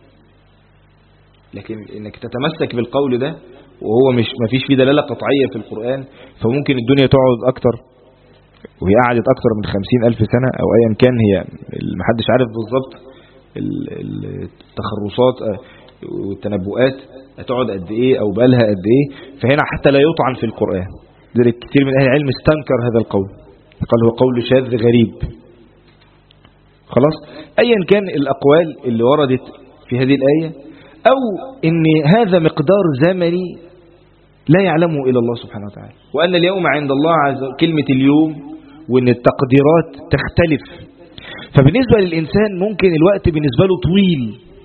لكن إنك تتمسك بالقول ده وهو ما فيش فيه دلالة قطعية في القرآن فممكن الدنيا تقعد أكتر وهي قعدت أكتر من 50,000 سنة أو أيا كان هي محدش عارف بالضبط التخرصات والتنبؤات هتقعد قد إيه أو بقالها قد إيه فهنا حتى لا يطعن في القرآن. ذلك كثير من أهل العلم استنكر هذا القول قال هو قول شاذ غريب. خلاص أيا كان الأقوال اللي وردت في هذه الآية أو إن هذا مقدار زمني لا يعلمه إلا الله سبحانه وتعالى وأن اليوم عند الله عز وجل كلمة اليوم وأن التقديرات تختلف. فبالنسبة للإنسان ممكن الوقت بالنسبة له طويل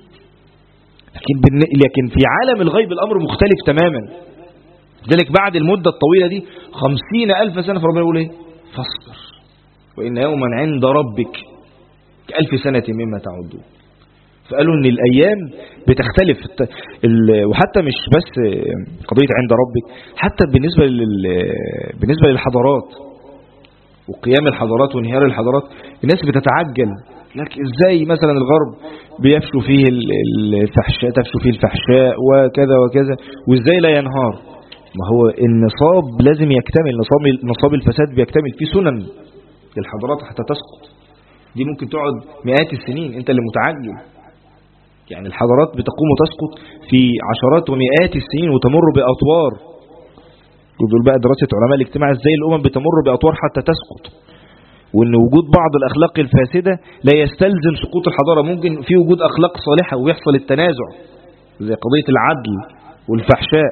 لكن في عالم الغيب الأمر مختلف تماما. ذلك بعد المدة الطويلة دي 50,000 سنة فربنا يقول إيه فاصبر وإن يوما عند ربك ك1000 سنة مما تعدون. فقالوا ان الايام بتختلف وحتى مش بس قضية عند ربك حتى بالنسبة للحضارات وقيام الحضارات وانهيار الحضارات الناس بتتعجل لكن ازاي مثلا الغرب بيفشوا فيه الفحشاء تفشوا فيه الفحشاء وكذا وكذا وازاي لا ينهار. ما هو النصاب لازم يكتمل نصاب الفساد بيكتمل في سنن للحضارات حتى تسقط دي ممكن تقعد مئات السنين انت اللي متعجل يعني الحضارات بتقوم وتسقط في عشرات ومئات السنين وتمر بأطوار. ودول بقى دراسة علماء الاجتماع ازاي الأمم بتمر بأطوار حتى تسقط وان وجود بعض الأخلاق الفاسدة لا يستلزم سقوط الحضارة ممكن في وجود أخلاق صالحة ويحصل التنازع زي قضية العدل والفحشاء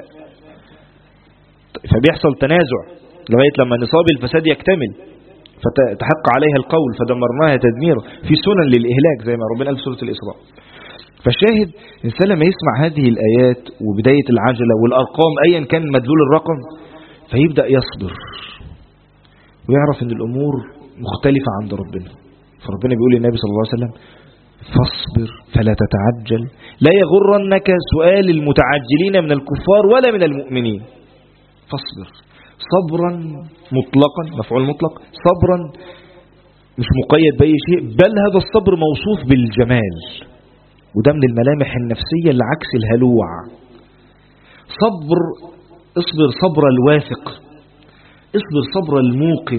فبيحصل تنازع لغاية لما نصاب الفساد يكتمل فتحق عليها القول فدمرناها تدميرا في سنن للإهلاك زي ما ربنا قال في سورة الإسراء. فالشاهد الإنسان لما يسمع هذه الآيات وبداية العجلة والأرقام أيا كان مدلول الرقم فيبدأ يصبر ويعرف أن الأمور مختلفة عند ربنا. فربنا بيقول للنبي صلى الله عليه وسلم فاصبر فلا تتعجل لا يغرنك سؤال المتعجلين من الكفار ولا من المؤمنين. فاصبر صبرا مطلقا مفعول مطلق صبرا مش مقيد بأي شيء بل هذا الصبر موصوف بالجمال وده من الملامح النفسية اللي عكس الهلوع. اصبر صبر الواثق اصبر صبر الموقن.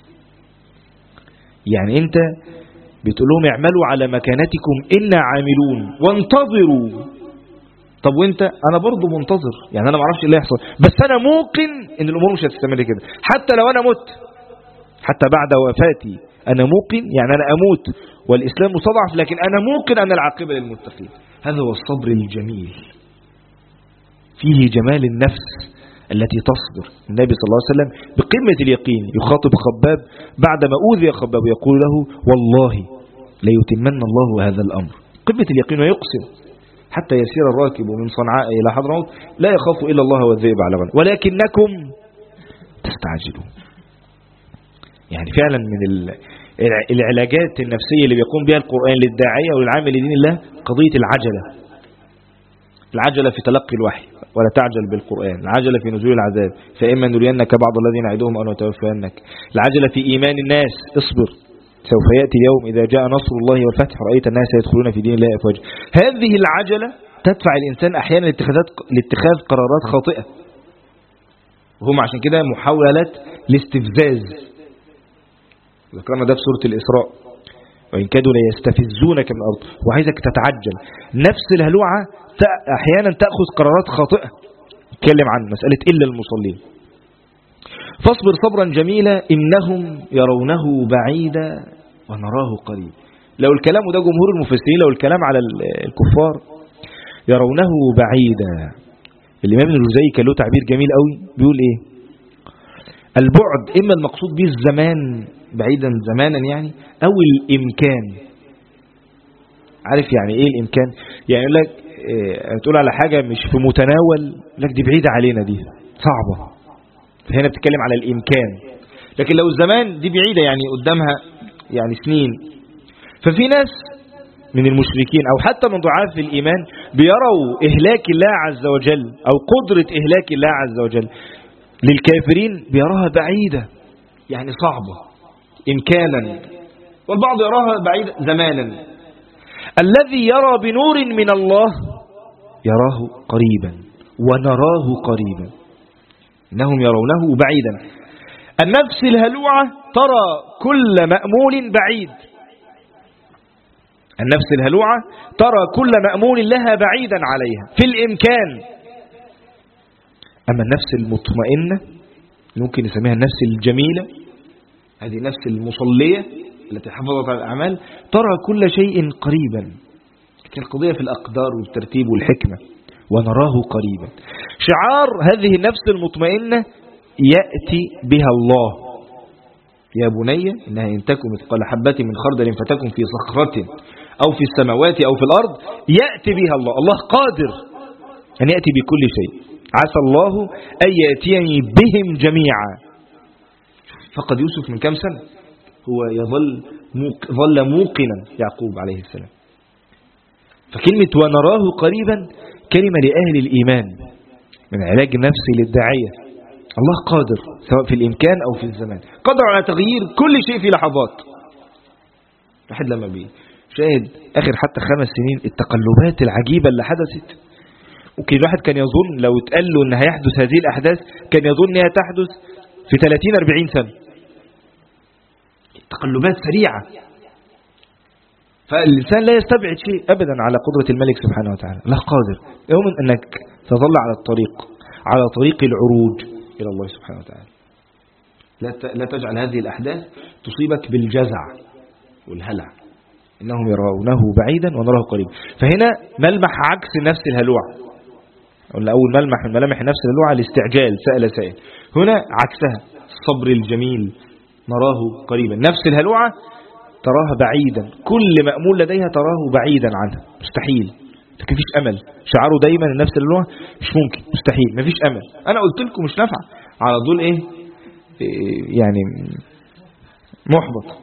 يعني انت بتقول لهم اعملوا على مكانتكم إنا عاملون وانتظروا. طب وانت؟ انا برضو منتظر، يعني انا ما اعرفش اللي هيحصل، بس انا موقن ان الامور مش هتستمر كده. حتى لو انا مت، حتى بعد وفاتي انا موقن، يعني انا اموت والاسلام مستضعف، لكن انا موقن ان العاقبة للمتقين. هذا هو الصبر الجميل، فيه جمال النفس التي تصبر. النبي صلى الله عليه وسلم بقمة اليقين يخاطب خباب بعدما أوذي خباب، يقول له والله ليتمن الله هذا الأمر. قمة اليقين، ويقسم حتى يسير الراكب من صنعاء إلى حضرموت لا يخاف إلا الله والذئب على غنم ولكنكم تستعجلون. يعني فعلا من العلاجات النفسية اللي بيقوم بها القرآن للداعية وللعامل لدين الله قضية العجلة في تلقي الوحي، ولا تعجل بالقرآن. العجلة في نزول العذاب، فإما نرينك بعض الذين نعدهم أو نتوفينك. العجلة في إيمان الناس، اصبر سوف يأتي اليوم إذا جاء نصر الله والفتح رأيت الناس يدخلون في دين الله أفواجا. هذه العجلة تدفع الإنسان أحيانا لاتخاذ قرارات خاطئة، وهم عشان كده محاولة الاستفزاز. ذكرنا ده في سورة الإسراء، وإن كادوا ليستفزونك من الأرض، وعايزك تتعجل. نفس الهلوعة أحيانا تأخذ قرارات خاطئة. نتكلم عن مسألة إلا المصلين. فاصبر صبرا جميلا إنهم يرونه بعيدا ونراه قريب. لو الكلام، وده جمهور المفسرين، لو الكلام على الكفار يرونه بعيدا. الإمام ابن الجوزي كان له تعبير جميل قوي، بيقول إيه؟ البعد إما المقصود به الزمان، بعيدا زمانا يعني، أو الإمكان. عارف يعني إيه الإمكان؟ يعني يقول لك تقول على حاجة مش في متناول، لك دي بعيدة علينا، دي صعبة، فهنا بتتكلم على الإمكان. لكن لو الزمان دي بعيدة يعني قدامها يعني سنين. ففي ناس من المشركين أو حتى من ضعاف الإيمان بيروا إهلاك الله عز وجل أو قدرة إهلاك الله عز وجل للكافرين بيراها بعيدة، يعني صعبة إمكانا، والبعض يراها بعيدة زمانا. الذي يرى بنور من الله يراه قريبا ونراه قريبا، إنهم يرونه بعيدا. النفس الهلوعة ترى كل مأمول بعيد، النفس الهلوعة ترى كل مأمول لها بعيدا عليها في الإمكان. أما النفس المطمئنة ممكن نسميها النفس الجميلة، هذه نفس المصلية التي حفظت على الأعمال، ترى كل شيء قريبا. لكن القضية في الأقدار والترتيب والحكمة. ونراه قريبا، شعار هذه النفس المطمئنة يأتي بها الله. يا بني إنها إن تكن مثقال حبة من خردل فتكن في صخرة أو في السماوات أو في الأرض يأتي بها الله. الله قادر أن يأتي بكل شيء. عسى الله أن يأتيني بهم جميعا. فقد يوسف من كم سنة هو ظل موقنا يعقوب عليه السلام. فكلمة ونراه قريبا كلمة لأهل الإيمان من علاج نفسي للداعية. الله قادر سواء في الإمكان أو في الزمان، قادر على تغيير كل شيء في لحظات. واحد لما شاهد آخر حتى 5 سنين التقلبات العجيبة اللي حدثت، ممكن الواحد كان يظن لو اتقال له أن هيحدث هذه الأحداث كان يظن أنها تحدث في 30-40 سنة. تقلبات سريعة، فالإنسان لا يستبعد شيء أبدا على قدرة الملك سبحانه وتعالى. الله قادر يوم أنك تظل على طريق العروج إلى الله سبحانه وتعالى. لا تجعل هذه الأحداث تصيبك بالجزع والهلع. إنهم يرونه بعيدا ونراه قريبا. فهنا ملمح عكس نفس الهلوع. قلنا أول ملمح من ملامح نفس الهلوع الاستعجال، سأل سائل. هنا عكسها الصبر الجميل، نراه قريبا. نفس الهلوعة تراها بعيدا، كل مأمول لديها تراه بعيدا عنها، مستحيل، مفيش أمل. شعاره دايما النفس الهلوعة مش ممكن، مستحيل، مفيش أمل. أنا قلت لكم مش نافعة، على طول إيه يعني محبط.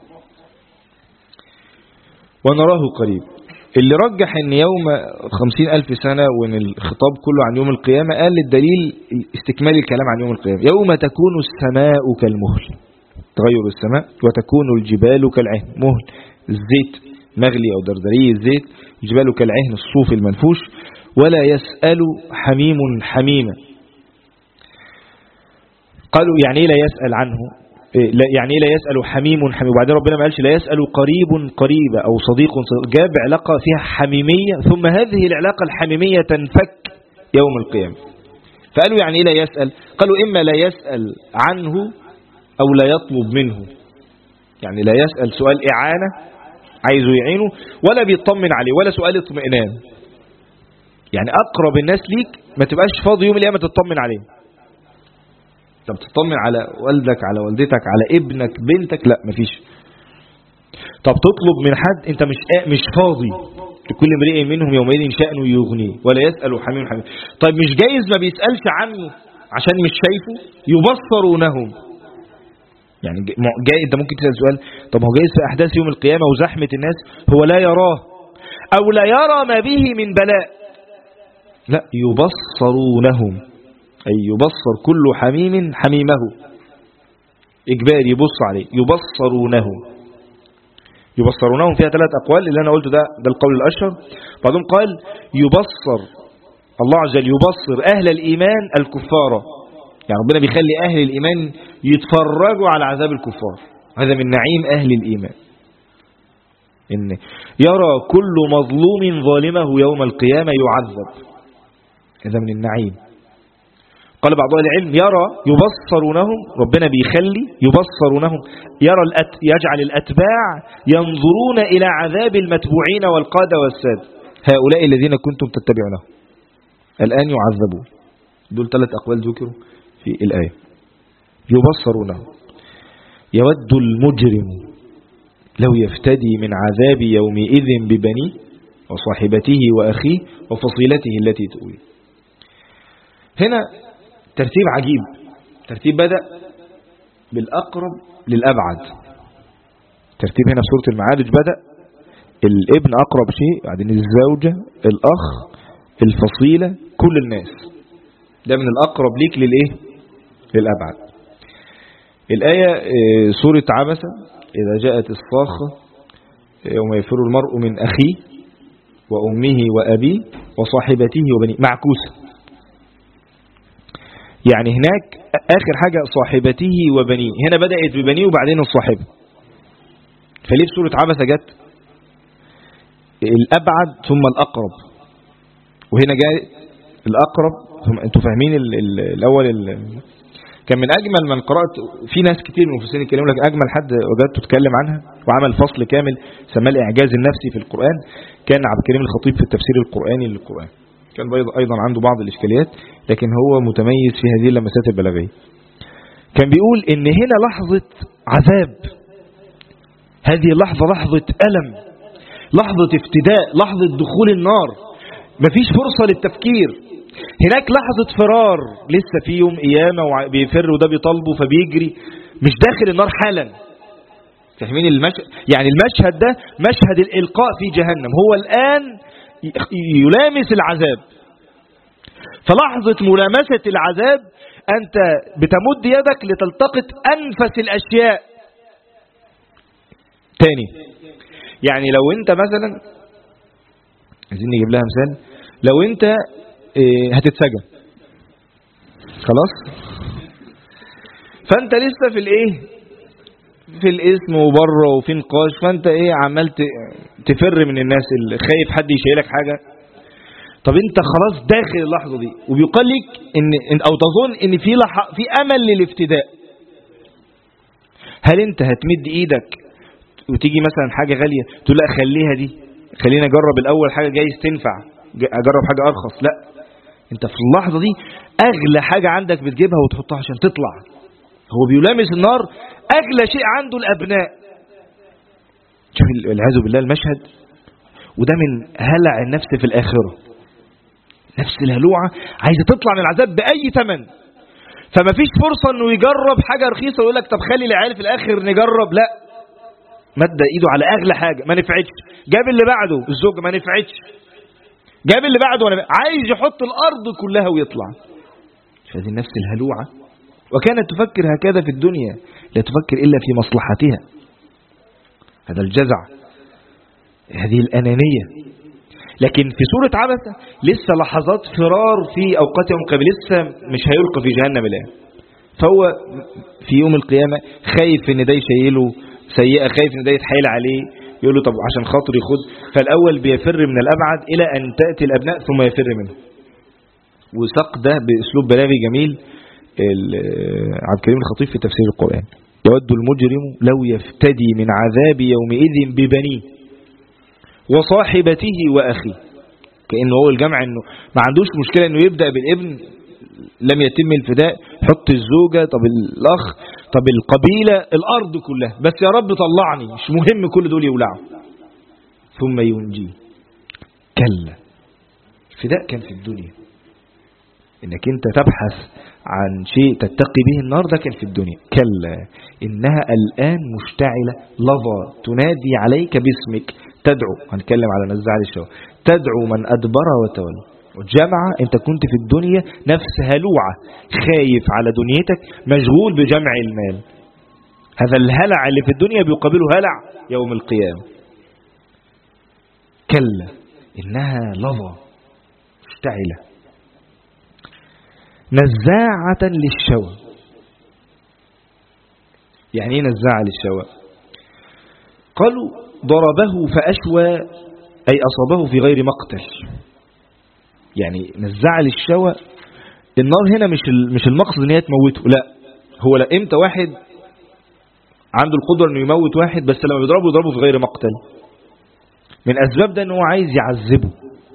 ونراه قريب. اللي رجح ان يوم 50,000 سنة وان الخطاب كله عن يوم القيامة قال للدليل استكمال الكلام عن يوم القيامة. يوم تكون السماء كالمهل، تغير السماء، وتكون الجبال كالعهن، مهل الزيت مغلي أو دردري الزيت، الجبال كالعهن الصوف المنفوش، ولا يسأل حميم حميما. قالوا يعني ايه لا يسأل عنه؟ يعني ايه لا يسأل حميم حميم؟ وبعدين ربنا ما قالش لا يسأل قريب قريبة أو صديق صديق، جاب علاقة فيها حميمية، ثم هذه العلاقة الحميمية تنفك يوم القيامة. فقالوا يعني ايه لا يسأل؟ قالوا إما لا يسأل عنه أو لا يطلب منه. يعني لا يسأل سؤال إعانة عايزه يعينه، ولا بيطمن عليه، ولا سؤال اطمئنان. يعني أقرب الناس ليك ما تبقاش فاضي يوم القيامة تطمن عليه. طب تطمن على والدك، على والدتك، على ابنك، بنتك؟ لا مفيش. طب تطلب من حد انت مش فاضي، لكل امرئ منهم يومئذ شأن يغنيه ولا يسأل حميم حميم. طيب مش جايز ما بيسألش عنه عشان مش شايفه؟ يبصرونهم. يعني جاي انت ممكن تسأل سؤال، طب هو جايز في احداث يوم القيامة وزحمة الناس هو لا يراه او لا يرى ما به من بلاء؟ لا، يبصرونهم، أي يبصر كل حميم حميمه، إجباري يبص عليه. يبصرونهم فيها 3 أقوال، اللي أنا قلته ده القول الأشهر. بعضهم قال يبصر الله عز وجل، يبصر أهل الإيمان الكفار، يعني ربنا بيخلي أهل الإيمان يتفرجوا على عذاب الكفار. هذا من نعيم أهل الإيمان، إن يرى كل مظلوم ظالمه يوم القيامة يعذب. هذا من النعيم. قال بعض أهل العلم يرى يبصرونهم، ربنا بيخلي يبصرونهم، يجعل الأتباع ينظرون إلى عذاب المتبوعين والقادة والساد، هؤلاء الذين كنتم تتبعونهم الآن يعذبون. دول 3 أقوال ذكروا في الآية. يبصرونهم. يود المجرم لو يفتدي من عذاب يومئذ ببنيه وصاحبته وأخيه وفصيلته التي تؤويه. هنا ترتيب عجيب، ترتيب بدأ بالأقرب للأبعد. ترتيب هنا في سورة المعارج بدأ الابن أقرب شيء، بعدين الزوجة، الأخ، الفصيلة، كل الناس. ده من الأقرب ليك للإيه؟ للأبعد. الآية سورة عبسة إذا جاءت الصاخة يوم يفر المرء من أخيه وأمه وأبيه وصاحبته وبنيه، معكوسة. يعني هناك آخر حاجة صاحبته وبنيه، هنا بدأت ببنيه وبعدين الصاحبة. فليه في سورة عبسة جت الأبعد ثم الأقرب، وهنا جاء الأقرب ثم؟ أنتوا فاهمين الأول كان من أجمل من قرأت، في ناس كتير من المفسرين يتكلموا لك أجمل حد وجدته تتكلم عنها وعمل فصل كامل سماه الإعجاز النفسي في القرآن، كان عبد الكريم الخطيب في التفسير القرآني للقرآن. كان أيضا عنده بعض الإشكاليات لكن هو متميز في هذه اللمسات البلاغية. كان بيقول إن هنا لحظة عذاب، هذه اللحظة لحظة ألم، لحظة افتداء، لحظة دخول النار، مفيش فرصة للتفكير. هناك لحظة فرار، لسه في يوم قيامة وبيفر وده بيطالبه فبيجري، مش داخل النار حالا. فاهمين المشهد؟ يعني المشهد ده مشهد الإلقاء في جهنم، هو الآن يلامس العذاب. فلحظة ملامسة العذاب أنت بتمد يدك لتلتقط أنفس الأشياء. تاني، يعني لو أنت مثلا عايزين نجيب لها مثال، لو أنت هتتسجن خلاص، فأنت لسه في الإيه؟ في الاسم وبره وفي نقاش، فأنت إيه عمال تفر من الناس اللي خايف حد يشيلك حاجة. طب أنت خلاص داخل اللحظة دي وبيقال لك إن أو تظن إن في أمل للافتداء. هل أنت هتمد إيدك وتيجي مثلا حاجة غالية تقول لا خليها دي، خلينا أجرب الأول حاجة جايز تنفع، أجرب حاجة أرخص؟ لا، أنت في اللحظة دي أغلى حاجة عندك بتجيبها وتحطها عشان تطلع. هو بيلامس النار، أغلى شيء عنده الأبناء. شوف العياذ بالله المشهد. وده من هلع النفس في الآخرة، نفس الهلوعة عايزة تطلع من العذاب بأي ثمن، فما فيش فرصة انه يجرب حاجة رخيصة ويقول لك طب خلي العيال في الآخر نجرب. لا، مد ايده على أغلى حاجة ما نفعتش، جاب اللي بعده الزوج ما نفعتش، جاب اللي بعده عايز يحط الأرض كلها ويطلع. هذه النفس الهلوعة، وكانت تفكر هكذا في الدنيا، لا تفكر إلا في مصلحتها. هذا الجزع، هذه الأنانية. لكن في سورة عبسة لسه لحظات فرار في أوقات يوم قبل، لسه مش هيلقى في جهنم الآن. فهو في يوم القيامة خايف ان ده يشيله سيئة، خايف ان ده يتحايل عليه، يقول له طب عشان خاطر يخد. فالأول بيفر من الأبعد إلى أن تأتي الأبناء ثم يفر منه. وساق ده بأسلوب بلاغي جميل عبد الكريم الخطيب في تفسير القرآن: يود المجرم لو يفتدي من عذاب يومئذ ببنيه وصاحبته وأخيه. كأنه هو الجمع انه ما عندوش مشكلة انه يبدأ بالابن لم يتم الفداء، حط الزوجة، طب الأخ، طب القبيلة، الأرض كلها، بس يا رب طلعني، مش مهم كل دول يولعوا، ثم ينجيه. كلا، الفداء كان في الدنيا، انك انت تبحث عن شيء تتقي به النار، ده كان في الدنيا. كلا انها الآن مشتعلة لظى تنادي عليك باسمك، تدعو، هنتكلم على نزاع الشهوة، تدعو من أدبر وتولى. والجمع انت كنت في الدنيا نفس هلوعة، خايف على دنيتك، مشغول بجمع المال. هذا الهلع اللي في الدنيا بيقابله هلع يوم القيامة. كلا إنها لظى مشتعلة نزاعة للشوى. يعني ايه نزاعة للشوى؟ قالوا ضربه فأشوى، أي أصابه في غير مقتل. يعني نزاعة للشوى، النار هنا مش المقصد ان هي تموته، لا، هو لا، امتى واحد عنده القدرة انه يموت واحد، بس لما يضربه في غير مقتل. من اسباب ده انه هو عايز يعذبه،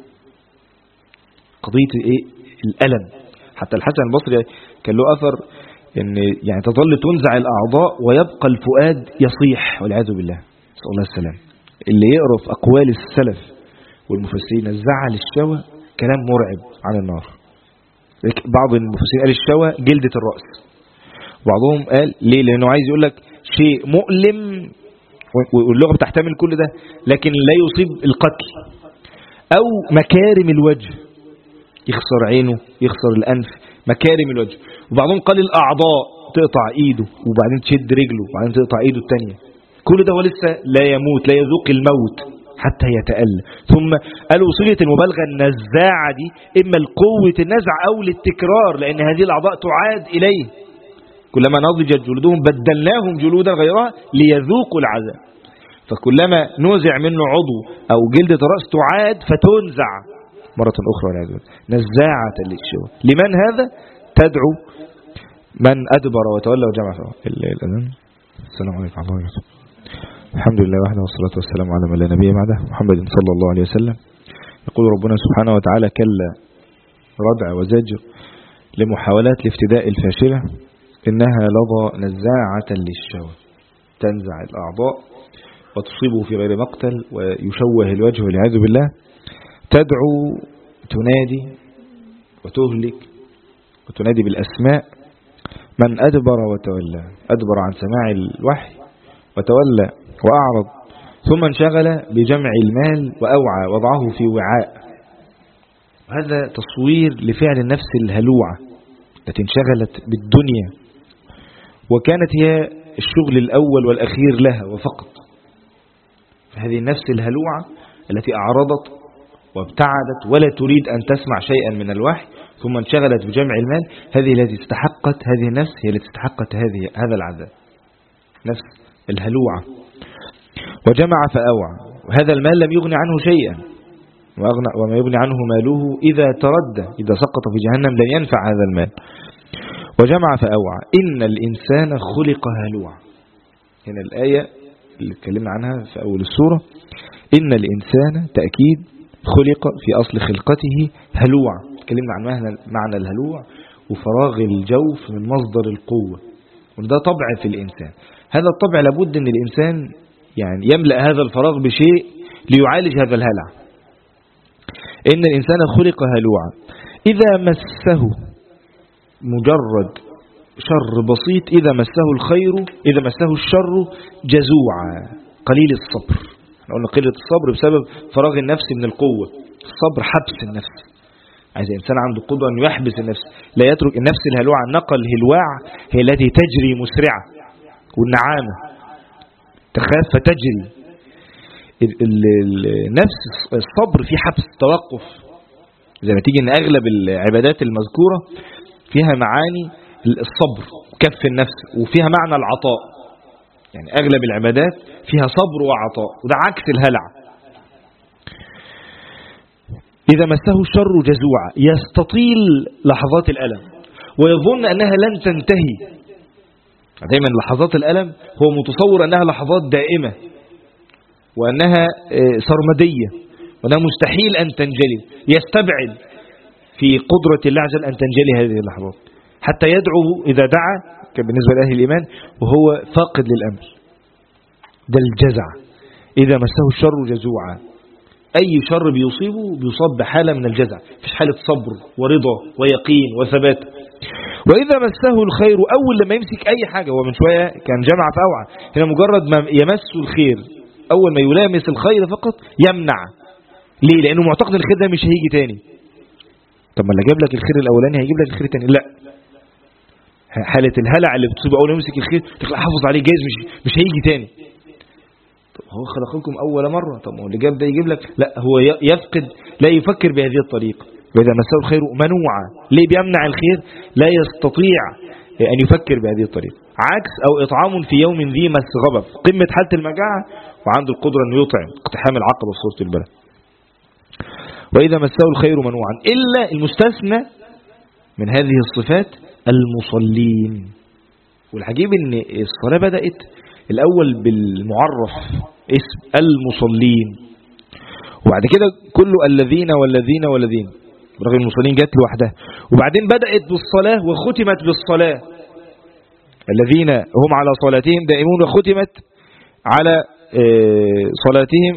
قضية ايه؟ الألم. حتى الحسن البصري كان له أثر ان يعني تظل تنزع الأعضاء ويبقى الفؤاد يصيح، والعياذ بالله، نسأل الله السلام. اللي يقرأ في أقوال السلف والمفسرين نزاعة للشوى كلام مرعب عن النار. بعض المفسرين قال الشوى جلدة الرأس، بعضهم قال ليه؟ لأنه عايز يقول لك شيء مؤلم، واللغة بتحتمل كل ده، لكن لا يصيب القتل. أو مكارم الوجه، يخسر عينه، يخسر الأنف، مكارم الوجه. وبعضهم قال الأعضاء، تقطع إيده وبعدين تشد رجله وبعدين تقطع إيده التانية. كل ده هو لسه لا يموت، لا يذوق الموت حتى يتألم. ثم قالوا صيغة المبالغة النزاعة دي إما لقوة النزع أو للتكرار، لأن هذه الأعضاء تعاد إليه، كلما نضجت جلودهم بدلناهم جلودا غيرها ليذوقوا العذاب. فكلما نوزع منه عضو أو جلدة الرأس تعاد فتنزع مرة أخرى والعياذ بالله. نزاعة للشوى. لمن هذا؟ تدعو من أدبر وتولى وجمع. الأذان. السلام عليكم ورحمة الله وبركاته. الحمد لله وحده والصلاة والسلام على من لا نبي بعده، محمد صلى الله عليه وسلم. يقول ربنا سبحانه وتعالى: كلا، ردع وزجر لمحاولات الافتداء الفاشلة، إنها لظى نزاعة للشوى، تنزع الأعضاء وتصيبه في غير مقتل ويشوه الوجه والعياذ بالله. تدعو، تنادي وتهلك وتنادي بالأسماء من أدبر وتولى، أدبر عن سماع الوحي وتولى وأعرض، ثم انشغل بجمع المال وأوعى، وضعه في وعاء. هذا تصوير لفعل النفس الهلوعة التي انشغلت بالدنيا، وكانت هي الشغل الأول والأخير لها وفقط. هذه النفس الهلوعة التي أعرضت وابتعدت ولا تريد أن تسمع شيئا من الوحي، ثم انشغلت بجمع المال، هذه التي استحقت، هذه النفس هي التي استحقت هذا العذاب، نفس الهلوعة. وجمع فأوعى، وهذا المال لم يغني عنه شيئا، وما يغني عنه ماله إذا تردى، إذا سقط في جهنم لن ينفع هذا المال. وجمع فأوعى، إن الإنسان خلق هلوعا. هنا الآية اللي اتكلمنا عنها في أول السورة، إن الإنسان تأكيد خلق في أصل خلقته هلوعا. اتكلمنا عن معنى الهلوع وفراغ الجوف من مصدر القوة، وده طبع في الإنسان. هذا الطبع لابد أن الإنسان يعني يملأ هذا الفراغ بشيء ليعالج هذا الهلع. إن الإنسان خلق هلوعا إذا مسه مجرد شر بسيط، إذا مسه الشر جزوعا، قليل الصبر. قلنا قلة الصبر بسبب فراغ النفس من القوة. الصبر حبس النفس، عايز إنسان عنده قدرة أن يحبس النفس، لا يترك النفس الهلوعة. النقل الهلواع هي التي تجري مسرعة، والنعامة تخاف فتجري. النفس الصبر في حبس، توقف. زي ما تيجي ان اغلب العبادات المذكورة فيها معاني الصبر، كف النفس، وفيها معنى العطاء. يعني أغلب العبادات فيها صبر وعطاء، وده عكس الهلع. إذا مسه الشر جزوعا، يستطيل لحظات الألم ويظن أنها لن تنتهي. دايما لحظات الألم هو متصور أنها لحظات دائمة وأنها سرمدية وأنها مستحيل أن تنجلي، يستبعد في قدرة الله عز وجل أن تنجلي هذه اللحظات، حتى يدعو إذا دعا بالنسبة لأهل الإيمان وهو فاقد للأمل. ده الجزع. إذا مسه الشر جزوعا، أي شر بيصيبه بيصاب بحالة من الجزع، فيش حالة صبر ورضا ويقين وثبات. وإذا مسه الخير، أول لما يمسك أي حاجة، هو من شوية كان جمع فأوعى، هنا مجرد ما يمس الخير، أول ما يلامس الخير فقط يمنع. ليه؟ لأنه معتقد الخير ده مش هيجي تاني. طب ما اللي جاب لك الخير الأولاني هيجيب لك الخير التاني؟ لا. حالة الهلع اللي بتصيب أول ما يمسك الخير تقول حافظ عليه جايز مش هيجي تاني. طب هو خلقكم أول مرة، طب هو اللي جاب ده يجيب لك؟ لا، هو يفقد، لا يفكر بهذه الطريقة. وإذا مسه الخير منوعا، ليه بيمنع الخير؟ لا يستطيع أن يفكر بهذه الطريقة. عكس أو إطعام في يوم ذي مسغبة، في قمة حالة المجاعة وعنده القدرة أن يطعم، اقتحام العقبة في صورة البلد. وإذا مسه الخير منوعا، إلا المستثنى من هذه الصفات المصلين. والعجيب أن الصلاة بدأت الأول بالمعرف اسم المصلين، وبعد كده كله الذين والذين والذين، رغم المصلين جت لوحدها، وبعدين بدأت بالصلاة وختمت بالصلاة. الذين هم على صلاتهم دائمون، وختمت على صلاتهم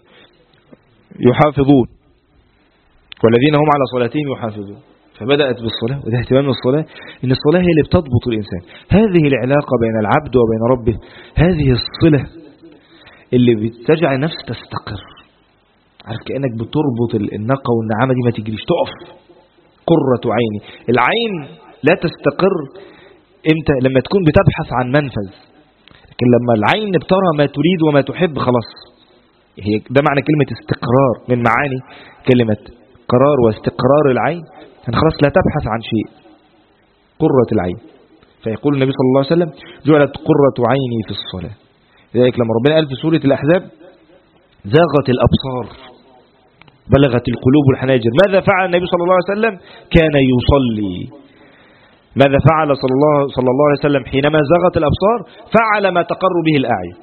يحافظون، والذين هم على صلاتهم يحافظون. فبدأت بالصلاة، وده اهتمام الصلاة، إن الصلاة هي اللي بتضبط الإنسان. هذه العلاقة بين العبد وبين ربه، هذه الصلة اللي بتجعل النفس تستقر. عارف كأنك بتربط النقة والنعامة دي ما تجريش، تقف. قرة عيني، العين لا تستقر امتى؟ لما تكون بتبحث عن منفذ. لكن لما العين بترى ما تريد وما تحب خلاص. هي ده معنى كلمة استقرار، من معاني كلمة قرار واستقرار العين، يعني خلاص لا تبحث عن شيء. قرة العين. فيقول النبي صلى الله عليه وسلم جعلت قرة عيني في الصلاة. لذلك لما ربنا قال في سورة الأحزاب زاغت الأبصار بلغت القلوب الحناجر، ماذا فعل النبي صلى الله عليه وسلم؟ كان يصلي. ماذا فعل صلى الله عليه وسلم حينما زاغت الأبصار؟ فعل ما تقر به الأعين،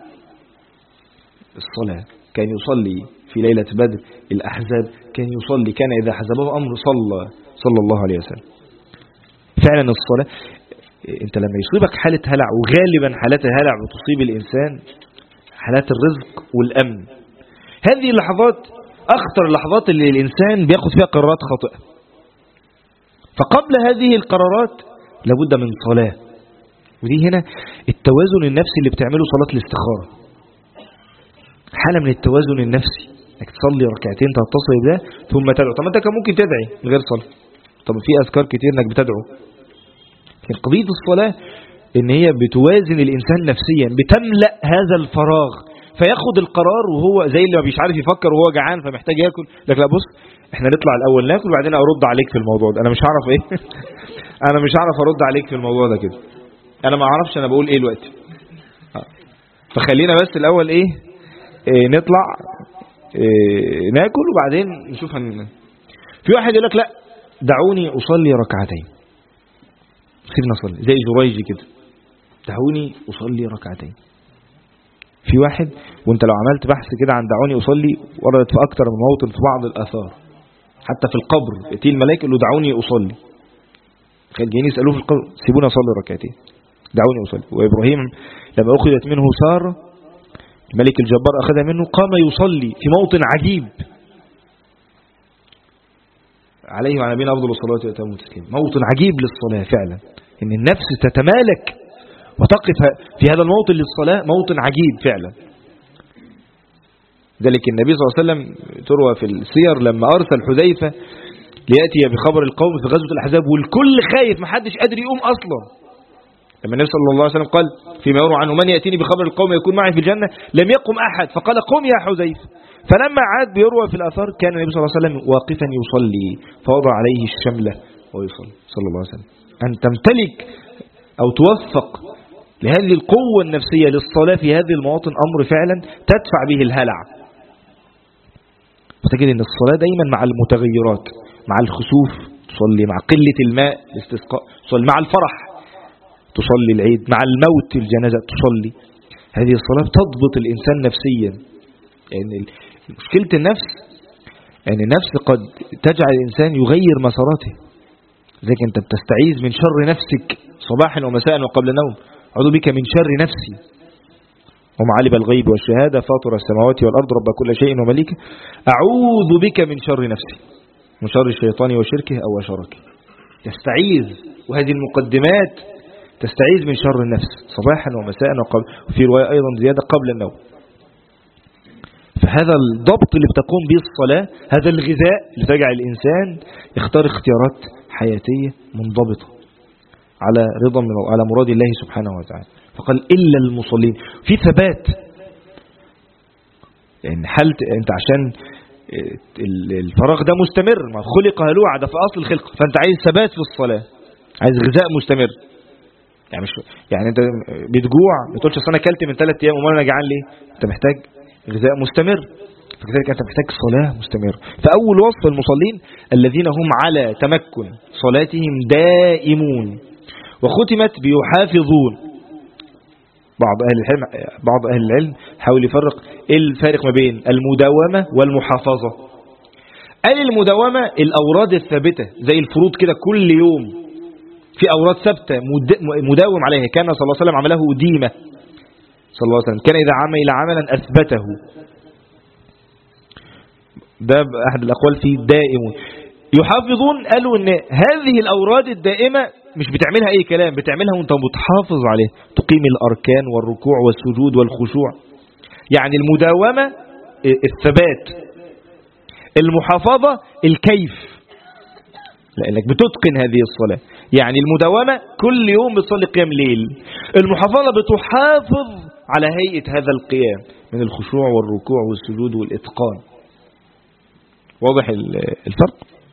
الصلاة. كان يصلي في ليلة بدر الأحزاب، كان يصلي، كان إذا حزبه أمر صلى الله عليه وسلم. فعلا الصلاة. انت لما يصيبك حالة هلع، وغالبا حالات الهلع بتصيب الإنسان حالات الرزق والأمن، هذه اللحظات أخطر اللحظات اللي الإنسان بياخد فيها قرارات خاطئة. فقبل هذه القرارات لابد من صلاة. ودي هنا التوازن النفسي اللي بتعمله صلاة الاستخارة، حالة من التوازن النفسي، انك تصلي ركعتين تتصل بده ثم تدعو. طب انت كان ممكن تدعي من غير صلاة، طب في أذكار كتير انك بتدعو. لكن قضية الصلاة ان هي بتوازن الإنسان نفسيا، بتملأ هذا الفراغ، فياخد القرار وهو زي اللي مش عارف يفكر وهو جعان فمحتاج ياكل. لك لا، بص احنا نطلع الأول ناكل وبعدين أرد عليك في الموضوع ده. أنا مش هعرف ايه أنا مش هعرف أرد عليك في الموضوع ده كده، أنا ما أعرفش أنا بقول ايه الوقت. فخلينا بس الأول ايه نطلع ناكل وبعدين نشوف في واحد يقول لك لا دعوني أصلي ركعتين، سيبنا نصلي زي جريج كده، دعوني أصلي ركعتين. في واحد، وانت لو عملت بحث كده عن دعوني أصلي، وردت في أكتر من موطن في بعض الآثار، حتى في القبر يأتي الملائكة يقولوا دعوني أصلي. جايين يسألوه في القبر سيبونا أصلي ركعتين، دعوني أصلي. وإبراهيم لما أخذت منه سارة الملك الجبار أخذها منه، قام يصلي في موطن عجيب عليه وعلى نبينا أفضل الصلاة والسلام والتسليم. موطن عجيب للصلاة فعلا، إن النفس تتمالك وتقف في هذا الموطن للصلاة، موطن عجيب فعلا. ذلك النبي صلى الله عليه وسلم تروى في السير لما أرسل حذيفة ليأتي بخبر القوم في غزوة الأحزاب والكل خايف، محدش قادر يقوم أصلا. لما النبي صلى الله عليه وسلم قال فيما يروى عنه من يأتيني بخبر القوم يكون معي في الجنة، لم يقم أحد، فقال قم يا حذيفة. فلما عاد بيروى في الآثار كان النبي صلى الله عليه وسلم واقفا يصلي، فوضع عليه الشملة ويصلي صلى الله عليه وسلم. أن تمتلك أو توفق لهذه القوة النفسية للصلاة في هذه المواطن أمر فعلا تدفع به الهلع. وتجد أن الصلاة دايما مع المتغيرات، مع الخسوف تصلي، مع قلة الماء الاستسقاء تصلي، مع الفرح تصلي العيد، مع الموت الجنازة تصلي. هذه الصلاة تضبط الإنسان نفسيا. يعني مشكلة النفس يعني النفس قد تجعل الإنسان يغير مساراته. لذلك أنت بتستعيذ من شر نفسك صباحا ومساء وقبل النوم. أعوذ بك من شر نفسي ومعالب الغيب والشهادة فاطر السماوات والأرض رب كل شيء ومليكه أعوذ بك من شر نفسي من شر الشيطان وشركه أو شركه. تستعيذ، وهذه المقدمات تستعيذ من شر النفس صباحا ومساء وفي رواية أيضا زيادة قبل النوم. فهذا الضبط اللي بتقوم به الصلاة، هذا الغذاء اللي تجعل الإنسان يختار اختيارات حياتية منضبطة على رضا على مراد الله سبحانه وتعالى. فقال إلا المصلين في ثبات. يعني حالة أنت عشان الفراغ ده مستمر، ما خلق هلوعا، ده في أصل الخلق، فأنت عايز ثبات في الصلاة، عايز غذاء مستمر. يعني مش يعني أنت بتجوع ما تقولش أصل أنا أكلت من 3 أيام وما أنا جعان ليه؟ أنت محتاج غذاء مستمر، فكذلك أنت محتاج صلاة مستمر. فأول وصف المصلين الذين هم على تمكن صلاتهم دائمون، وختمت بيحافظون. بعض أهل العلم حاول يفرق إيه الفارق ما بين المداومة والمحافظة. قال المداومة الأوراد الثابتة زي الفروض كده، كل يوم في أوراد ثابتة مداوم عليها. كان صلى الله عليه وسلم عمله ديمة صلى الله عليه وسلم، كان إذا عمل عملا أثبته. ده أحد الأقوال في دائم. يحافظون قالوا إن هذه الأوراد الدائمة مش بتعملها أي كلام، بتعملها وانت بتحافظ عليه، تقيم الأركان والركوع والسجود والخشوع. يعني المداومة الثبات، المحافظة الكيف، لأنك بتتقن هذه الصلاة. يعني المداومة كل يوم بتصلي قيام ليل، المحافظة بتحافظ على هيئة هذا القيام من الخشوع والركوع والسجود والإتقان. واضح الفرق؟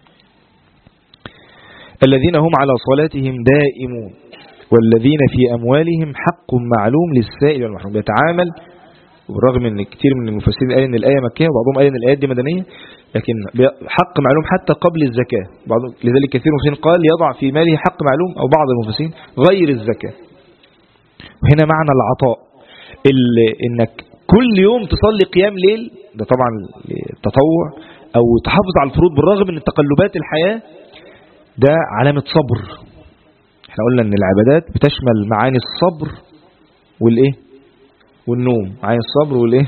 الذين هم على صلاتهم دائمون والذين في أموالهم حق معلوم للسائل والمحروم. بيتعامل، وبالرغم من كتير من المفسرين قال ان الآية مكية وبعضهم قال ان الآيات دي مدنية، لكن حق معلوم حتى قبل الزكاة. لذلك كثير من المفسرين قال يضع في ماله حق معلوم، أو بعض المفسرين غير الزكاة. وهنا معنى العطاء، انك كل يوم تصلي قيام ليل، ده طبعا التطوع او تحافظ على الفروض بالرغم من تقلبات الحياة، ده علامة صبر. احنا قلنا ان العبادات بتشمل معاني الصبر والايه والنوم، معاني الصبر والايه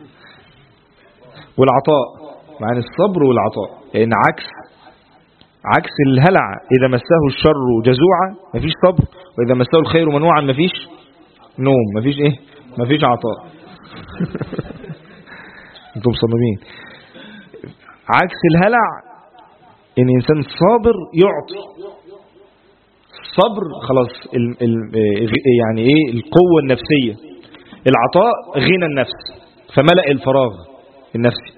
والعطاء، معاني الصبر والعطاء. لان عكس الهلع، اذا مسه الشر جزوعا مفيش صبر، واذا مسه الخير منوعا مفيش نوم، مفيش ايه، مفيش عطاء. انتم مصممين. عكس الهلع ان انسان صابر يعطي. الصبر خلاص يعني ايه القوة النفسية، العطاء غنى النفس فملأ الفراغ النفسي.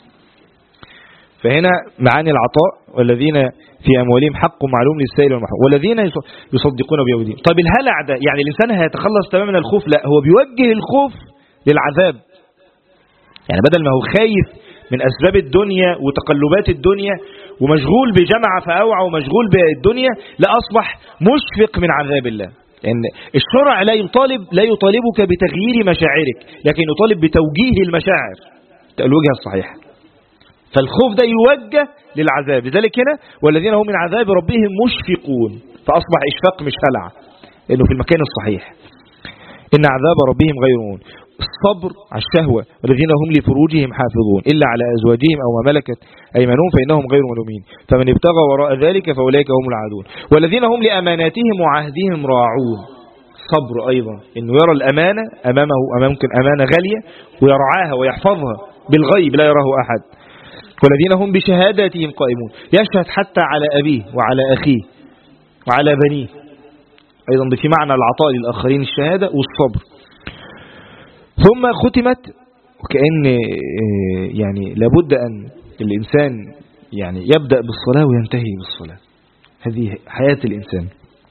فهنا معاني العطاء والذين في أموالهم حق معلوم للسائل والمحروم والذين يصدقون بيوم الدين. طيب الهلع ده يعني الإنسان هيتخلص تماما من الخوف؟ لا، هو بيوجه الخوف للعذاب. يعني بدل ما هو خايف من أسباب الدنيا وتقلبات الدنيا ومشغول بجمع فأوعى ومشغول بالدنيا، لا، أصبح مشفق من عذاب الله. لأن الشرع لا يطالبك بتغيير مشاعرك، لكن يطالب بتوجيه المشاعر الوجهة الصحيحة. فالخوف ده يوجه للعذاب. لذلك هنا والذين هم من عذاب ربهم مشفقون، فأصبح إشفاق مش هلع، لأنه في المكان الصحيح. إن عذاب ربهم غير مؤمن. الصبر على الشهوة. والذين هم لفروجهم حافظون إلا على أزواجهم أو ما ملكت أيمانهم فإنهم غير ملومين فمن ابتغى وراء ذلك فأولئك هم العادون. والذين هم لأماناتهم وعهدهم راعون. صبر أيضا إنه يرى الأمانة أمامه، ممكن أمانة غالية ويرعاها ويحفظها بالغيب لا يراه أحد. والذين هم بشهاداتهم قائمون، يشهد حتى على أبيه وعلى أخيه وعلى بنيه. أيضا في معنى العطاء للآخرين الشهادة والصبر. ثم ختمت وكأن يعني لابد أن الإنسان يعني يبدأ بالصلاة وينتهي بالصلاة. هذه حياة الإنسان.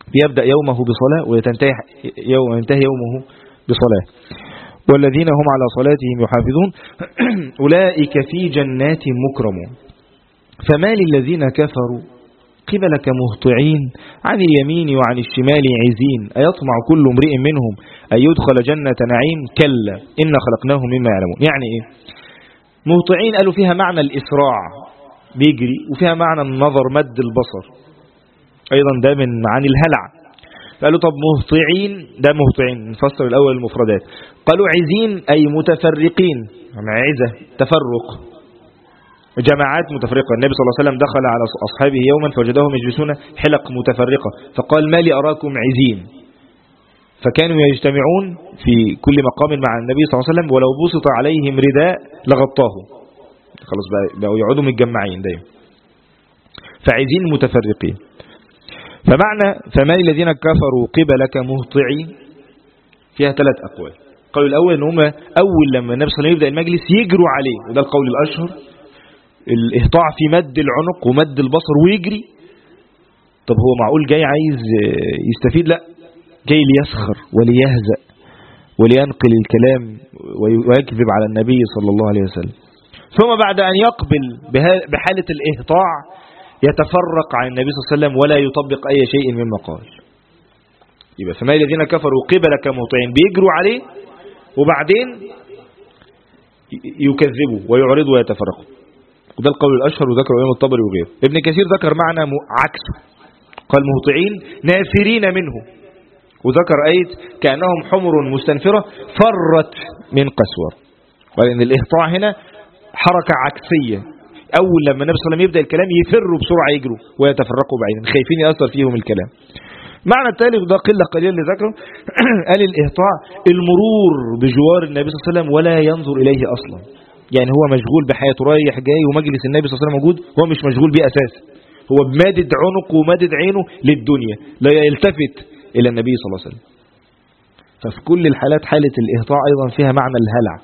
يبدأ يومه بصلاة وينتهي يومه بصلاة. والذين هم على صلاتهم يحافظون أولئك في جنات مكرمون. فما للذين كفروا قبلك مهطعين عن اليمين وعن الشمال عزين أيطمع كل امرئ منهم أن يدخل جنة نعيم كلا إن خلقناهم مما يعلمون. يعني إيه مهطعين؟ قالوا فيها معنى الإسراع بيجري، وفيها معنى النظر مد البصر، أيضا ده من معاني الهلع. قالوا طب مهطعين، ده مهطعين نفسر الأول المفردات. قالوا عزين أي متفرقين، عزة تفرق، جماعات متفرقة. النبي صلى الله عليه وسلم دخل على أصحابه يوما فوجدهم يجلسون حلق متفرقة فقال ما لي أراكم عزين، فكانوا يجتمعون في كل مقام مع النبي صلى الله عليه وسلم ولو بسط عليهم رداء لغطاه، خلاص بقوا يقعدوا متجمعين دايما، فعزين متفرقين. فمعنى فما الذين كفروا قبلك مهطعين فيها 3 أقوال. القول الأول ان هم أول لما النبي صلى الله عليه وسلم يبدأ المجلس يجروا عليه، وده القول الأشهر، الإهطاع في مد العنق ومد البصر ويجري. طب هو معقول جاي عايز يستفيد؟ لا، جاي ليسخر وليهزأ ولينقل الكلام ويكذب على النبي صلى الله عليه وسلم. ثم بعد أن يقبل بحالة الإهطاع يتفرق عن النبي صلى الله عليه وسلم ولا يطبق أي شيء مما قال. يبقى فما الذين كفروا قبلك مهطعين، بيجروا عليه وبعدين يكذبوا ويعرضوا ويتفرقوا. وده القول الأشهر، وذكر الإمام الطبري وغيره. ابن كثير ذكر معنى عكسه، قال مهطعين نافرين منه، وذكر آية كأنهم حمر مستنفرة فرت من قسور. قال إن الإهطاع هنا حركة عكسية، أول لما النبي صلى الله عليه وسلم يبدأ الكلام يفروا بسرعة يجروا ويتفرقوا بعيدا خايفين يأثر فيهم الكلام. معنى الثالث ده قلة قليل اللي ذكره قال الإهطاع المرور بجوار النبي صلى الله عليه وسلم ولا ينظر إليه أصلا، يعني هو مشغول بحياته رايح جاي ومجلس النبي صلى الله عليه وسلم موجود، هو مش مشغول بيه أساسا، هو بمادد عنقه ومادد عينه للدنيا لا يلتفت إلى النبي صلى الله عليه وسلم. ففي كل الحالات حالة الإهطاع أيضا فيها معنى الهلع.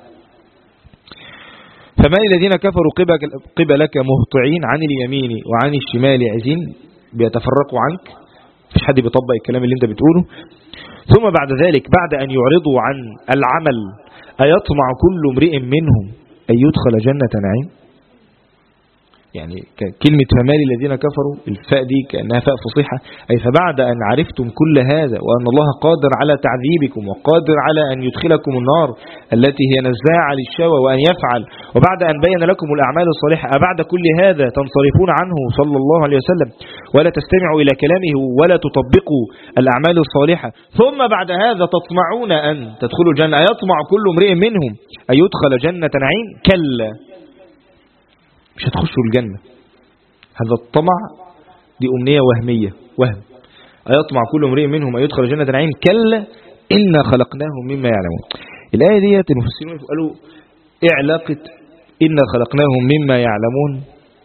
فما الذين كفروا قبلك مهطعين عن اليمين وعن الشمال عزين بيتفرقوا عنك، مفيش حد بيطبق الكلام اللي انت بتقوله. ثم بعد ذلك بعد أن يعرضوا عن العمل أيطمع كل امرئ منهم أن يدخل جنة نعيم. يعني كلمة فما الذين كفروا الفاء دي كأنها فاء فصيحة، أي فبعد أن عرفتم كل هذا وأن الله قادر على تعذيبكم وقادر على أن يدخلكم النار التي هي نزاعة للشوى وأن يفعل، وبعد أن بين لكم الأعمال الصالحة بعد كل هذا تنصرفون عنه صلى الله عليه وسلم ولا تستمعوا إلى كلامه ولا تطبقوا الأعمال الصالحة، ثم بعد هذا تطمعون أن تدخلوا الجنة. يطمع كل امرئ منهم أن يدخل جنة نعيم كلا، مش هتخشوا الجنة. هذا الطمع دي أمنية وهمية، وهم. أيطمع كل امرئ منهم أن يدخل جنة نعيم كلا إنا خلقناهم مما يعلمون. الآية دي المفسرين قالوا إيه علاقة إنا خلقناهم مما يعلمون؟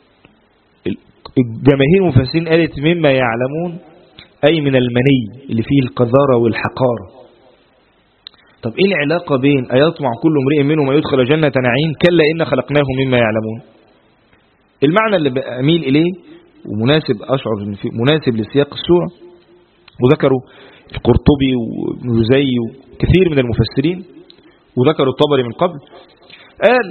الجماهير المفسرين قالت مما يعلمون أي من المني اللي فيه القذارة والحقارة. طب إيه العلاقة بين أيطمع كل امرئ منهم أن يدخل جنة نعيم كلا إنا خلقناهم مما يعلمون؟ المعنى اللي أميل إليه ومناسب، أشعر مناسب لسياق السورة، وذكروا القرطبي وابن جزي وكثير من المفسرين وذكروا الطبري من قبل، قال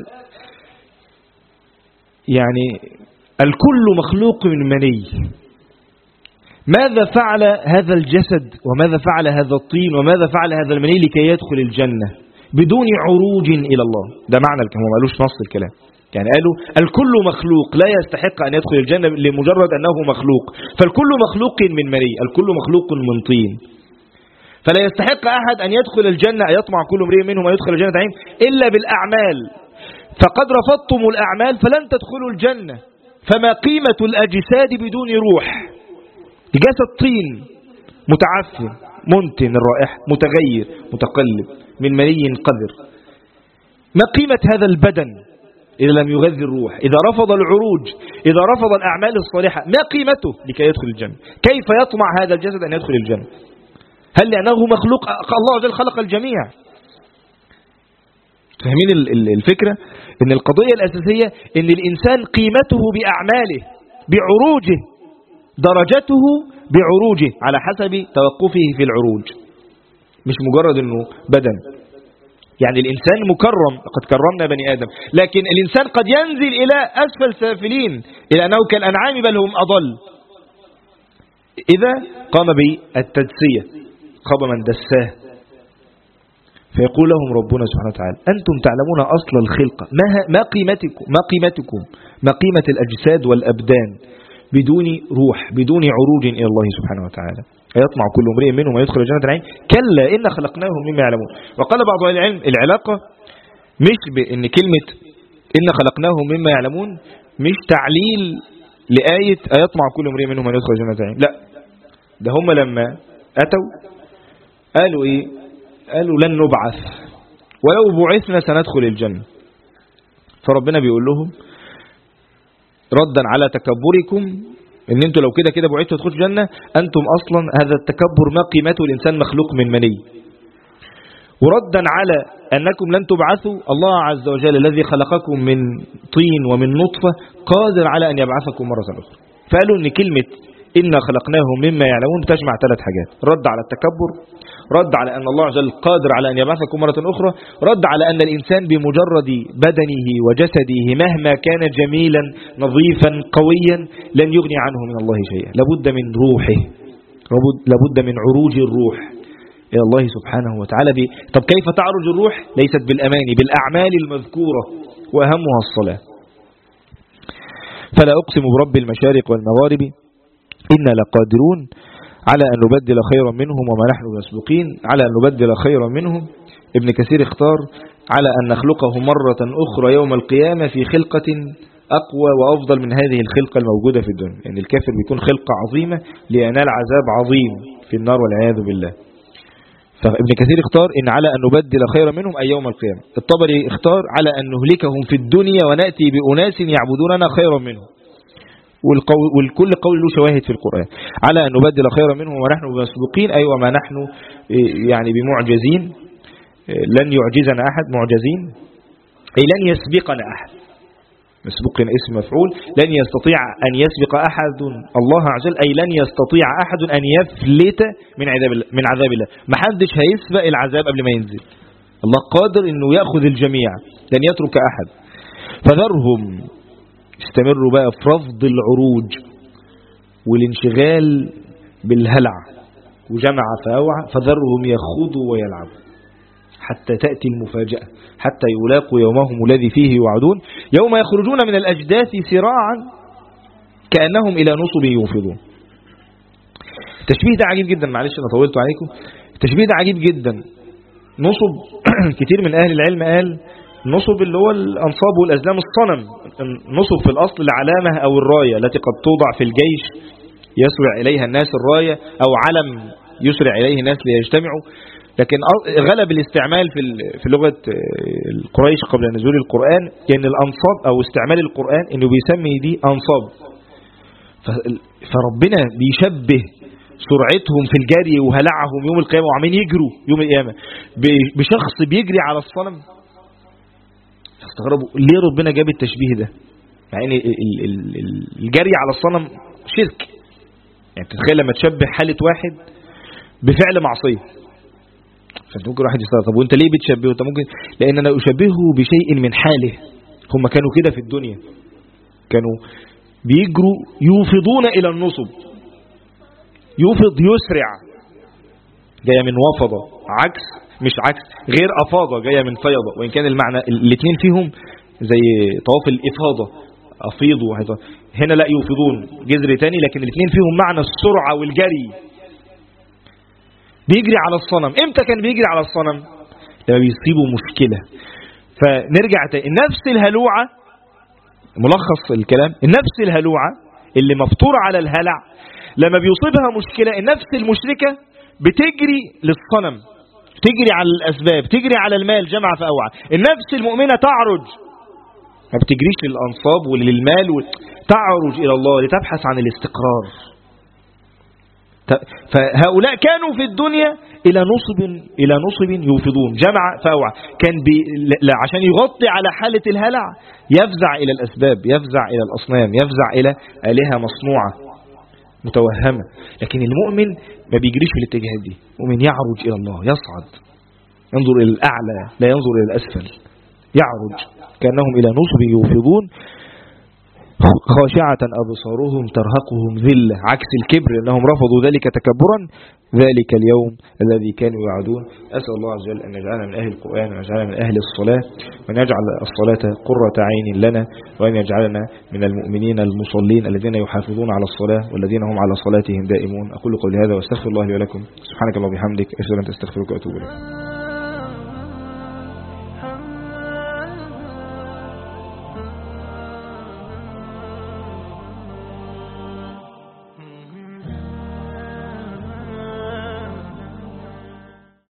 يعني الكل مخلوق من مني. ماذا فعل هذا الجسد وماذا فعل هذا الطين وماذا فعل هذا المني لكي يدخل الجنة بدون عروج إلى الله؟ ده معنى الكلام، ما قالوش نص الكلام، يعني قالوا الكل مخلوق لا يستحق أن يدخل الجنة لمجرد أنه مخلوق، فالكل مخلوق من مني، الكل مخلوق من طين، فلا يستحق أحد أن يدخل الجنة يطمع كل امرئ منهم أن يدخل الجنة نعيم إلا بالأعمال، فقد رفضتم الأعمال فلن تدخلوا الجنة. فما قيمة الأجساد بدون روح؟ جسد طين متعفن منتن الرائحة متغير متقلب من مني قذر، ما قيمة هذا البدن إذا لم يغذي الروح، إذا رفض العروج، إذا رفض الأعمال الصالحة، ما قيمته لكي يدخل الجنة؟ كيف يطمع هذا الجسد أن يدخل الجنة؟ هل لأنه مخلوق؟ الله عز وجل خلق الجميع. فاهمين الفكرة؟ إن القضية الأساسية إن الإنسان قيمته بأعماله بعروجه، درجته بعروجه على حسب توقفه في العروج، مش مجرد أنه بدن. يعني الإنسان مكرم، قد كرمنا بني آدم، لكن الإنسان قد ينزل إلى أسفل سافلين، إلى أنه كالأنعام بل هم أضل إذا قام بالتدسية، خاب من دساه. فيقول لهم ربنا سبحانه وتعالى أنتم تعلمون أصل الخلقة، ما قيمة الأجساد والأبدان بدون روح، بدون عروج إلى الله سبحانه وتعالى. أيطمع كل امرئ منهم يدخل جنة النعيم؟ كلا إن خلقناهم مما يعلمون. وقال بعض أهل العلم العلاقة مش بأن كلمة إن خلقناهم مما يعلمون مش تعليل لآية أيطمع كل امرئ منهم يدخل جنة النعيم، لا، ده هم لما أتوا قالوا إيه؟ قالوا لن نبعث ولو بعثنا سندخل الجنة. فربنا بيقول لهم ردا على تكبركم ان انتوا لو كده كده بعثتوا تدخلوا الجنة، انتم اصلا هذا التكبر ما قيمته، الانسان مخلوق من مني. وردا على انكم لن تبعثوا، الله عز وجل الذي خلقكم من طين ومن نطفة قادر على ان يبعثكم مرة اخرى. فقالوا ان كلمة إنا خلقناهم مما يعلمون تجمع ثلاث حاجات: رد على التكبر، رد على أن الله عز وجل قادر على أن يبعثكم مرة أخرى، رد على أن الإنسان بمجرد بدنه وجسده مهما كان جميلا نظيفا قويا لن يغني عنه من الله شيئا، لابد من روحه، لابد من عروج الروح إلى الله سبحانه وتعالى. طب كيف تعرج الروح؟ ليست بالأماني، بالأعمال المذكورة وأهمها الصلاة. فلا أقسم برب المشارق والمغارب إنا لقادرون على أن نبدل خيرا منهم وما نحن مسبوقين. على أن نبدل خيرا منهم، ابن كثير اختار على أن نخلقه مرة أخرى يوم القيامة في خلقة أقوى وأفضل من هذه الخلقة الموجودة في الدنيا. يعني الكافر بيكون خلقة عظيمة لينال عذاب عظيم في النار والعياذ بالله. فابن كثير اختار إن على أن نبدل خيرا منهم أي يوم القيامة. الطبري اختار على أن نهلكهم في الدنيا ونأتي بأناس يعبدوننا خيرا منهم. والكل قول له شواهد في القرآن. على أن نبدل خيرا منهم ونحن مسبوقين، أي وما نحن يعني بمعجزين، لن يعجزنا أحد، معجزين أي لن يسبقنا أحد. مسبوقنا اسم مفعول، لن يستطيع أن يسبق أحد الله عز وجل، أي لن يستطيع أحد أن يفلت من عذاب الله. ما حدش هيسبق العذاب قبل ما ينزل، الله قادر أنه يأخذ الجميع، لن يترك أحد. فذرهم، استمروا بقى في رفض العروج والانشغال بالهلع، وجمع فأوعى، فذرهم يخوضوا ويلعبوا حتى تأتي المفاجأة، حتى يلاقوا يومهم الذي فيه يوعدون، يوم يخرجون من الأجداث سراعا كأنهم إلى نصب يوفضون. التشبيه ده عجيب جدا، معلش أنا طولت عليكم. التشبيه ده عجيب جدا. نصب كتير من أهل العلم قال نصب اللي هو الأنصاب والأزلام، الصنم. نصب في الأصل العلامة أو الراية التي قد توضع في الجيش يسرع إليها الناس، الراية أو علم يسرع إليه الناس ليجتمعوا. لكن غلب الاستعمال في لغة القريش قبل نزول القرآن يعني الأنصاب، أو استعمال القرآن إنه بيسمي دي أنصاب. فربنا بيشبه سرعتهم في الجري وهلعهم يوم القيامة وعمين يجروا يوم القيامة بشخص بيجري على الصنم. استغربوا ليه ربنا جاب التشبيه ده، يعني الجري على الصنم شرك. يعني تتخيل لما تشبه حالة واحد بفعل معصية، فانت ممكن واحد يستغرب طب وانت ليه بتشبهه؟ انت ممكن لان انا اشبهه بشيء من حاله. هم كانوا كده في الدنيا، كانوا بيجروا يوفضون الى النصب. يوفض يسرع، جايه من وفضه، عكس مش عكس، غير افاضه جايه من فيضه، وان كان المعنى الاثنين فيهم زي طواف الافاضه، افيضوا. هنا لا يوفضون جذر تاني، لكن الاثنين فيهم معنى السرعه والجري. بيجري على الصنم. امتى كان بيجري على الصنم؟ لما بيصيبوا مشكله. فنرجع تاني، النفس الهلوعه، ملخص الكلام، النفس الهلوعه اللي مفطوره على الهلع لما بيصيبها مشكله، النفس المشركه بتجري للصنم، تجري على الأسباب، تجري على المال، جمع فأوعى. النفس المؤمنة تعرج، ما بتجريش للأنصاب وللمال، تعرج إلى الله لتبحث عن الاستقرار. فهؤلاء كانوا في الدنيا إلى نصب يوفضون، جمع فأوعى. كان عشان يغطي على حالة الهلع يفزع إلى الأسباب، يفزع إلى الأصنام، يفزع إلى آلهة مصنوعة متوهمة. لكن المؤمن ما بيجريش في الاتجاهات دي، المؤمن يعرج إلى الله، يصعد، ينظر إلى الأعلى لا ينظر إلى الأسفل، يعرج كأنهم إلى نصب يوفضون خاشعة أبصارهم ترهقهم ذلة، عكس الكبر أنهم رفضوا ذلك تكبرا، ذلك اليوم الذي كانوا يوعدون. أسأل الله عز وجل أن يجعلنا من أهل القرآن، وأن يجعلنا من أهل الصلاة، وأن يجعل الصلاة قرة عين لنا، وأن يجعلنا من المؤمنين المصلين الذين يحافظون على الصلاة والذين هم على صلاتهم دائمون. أقول قولي هذا واستغفر الله لي ولكم. سبحانك اللهم وبحمدك، أشهد أن لا إله إلا أنت، أستغفرك وأتوب إليك.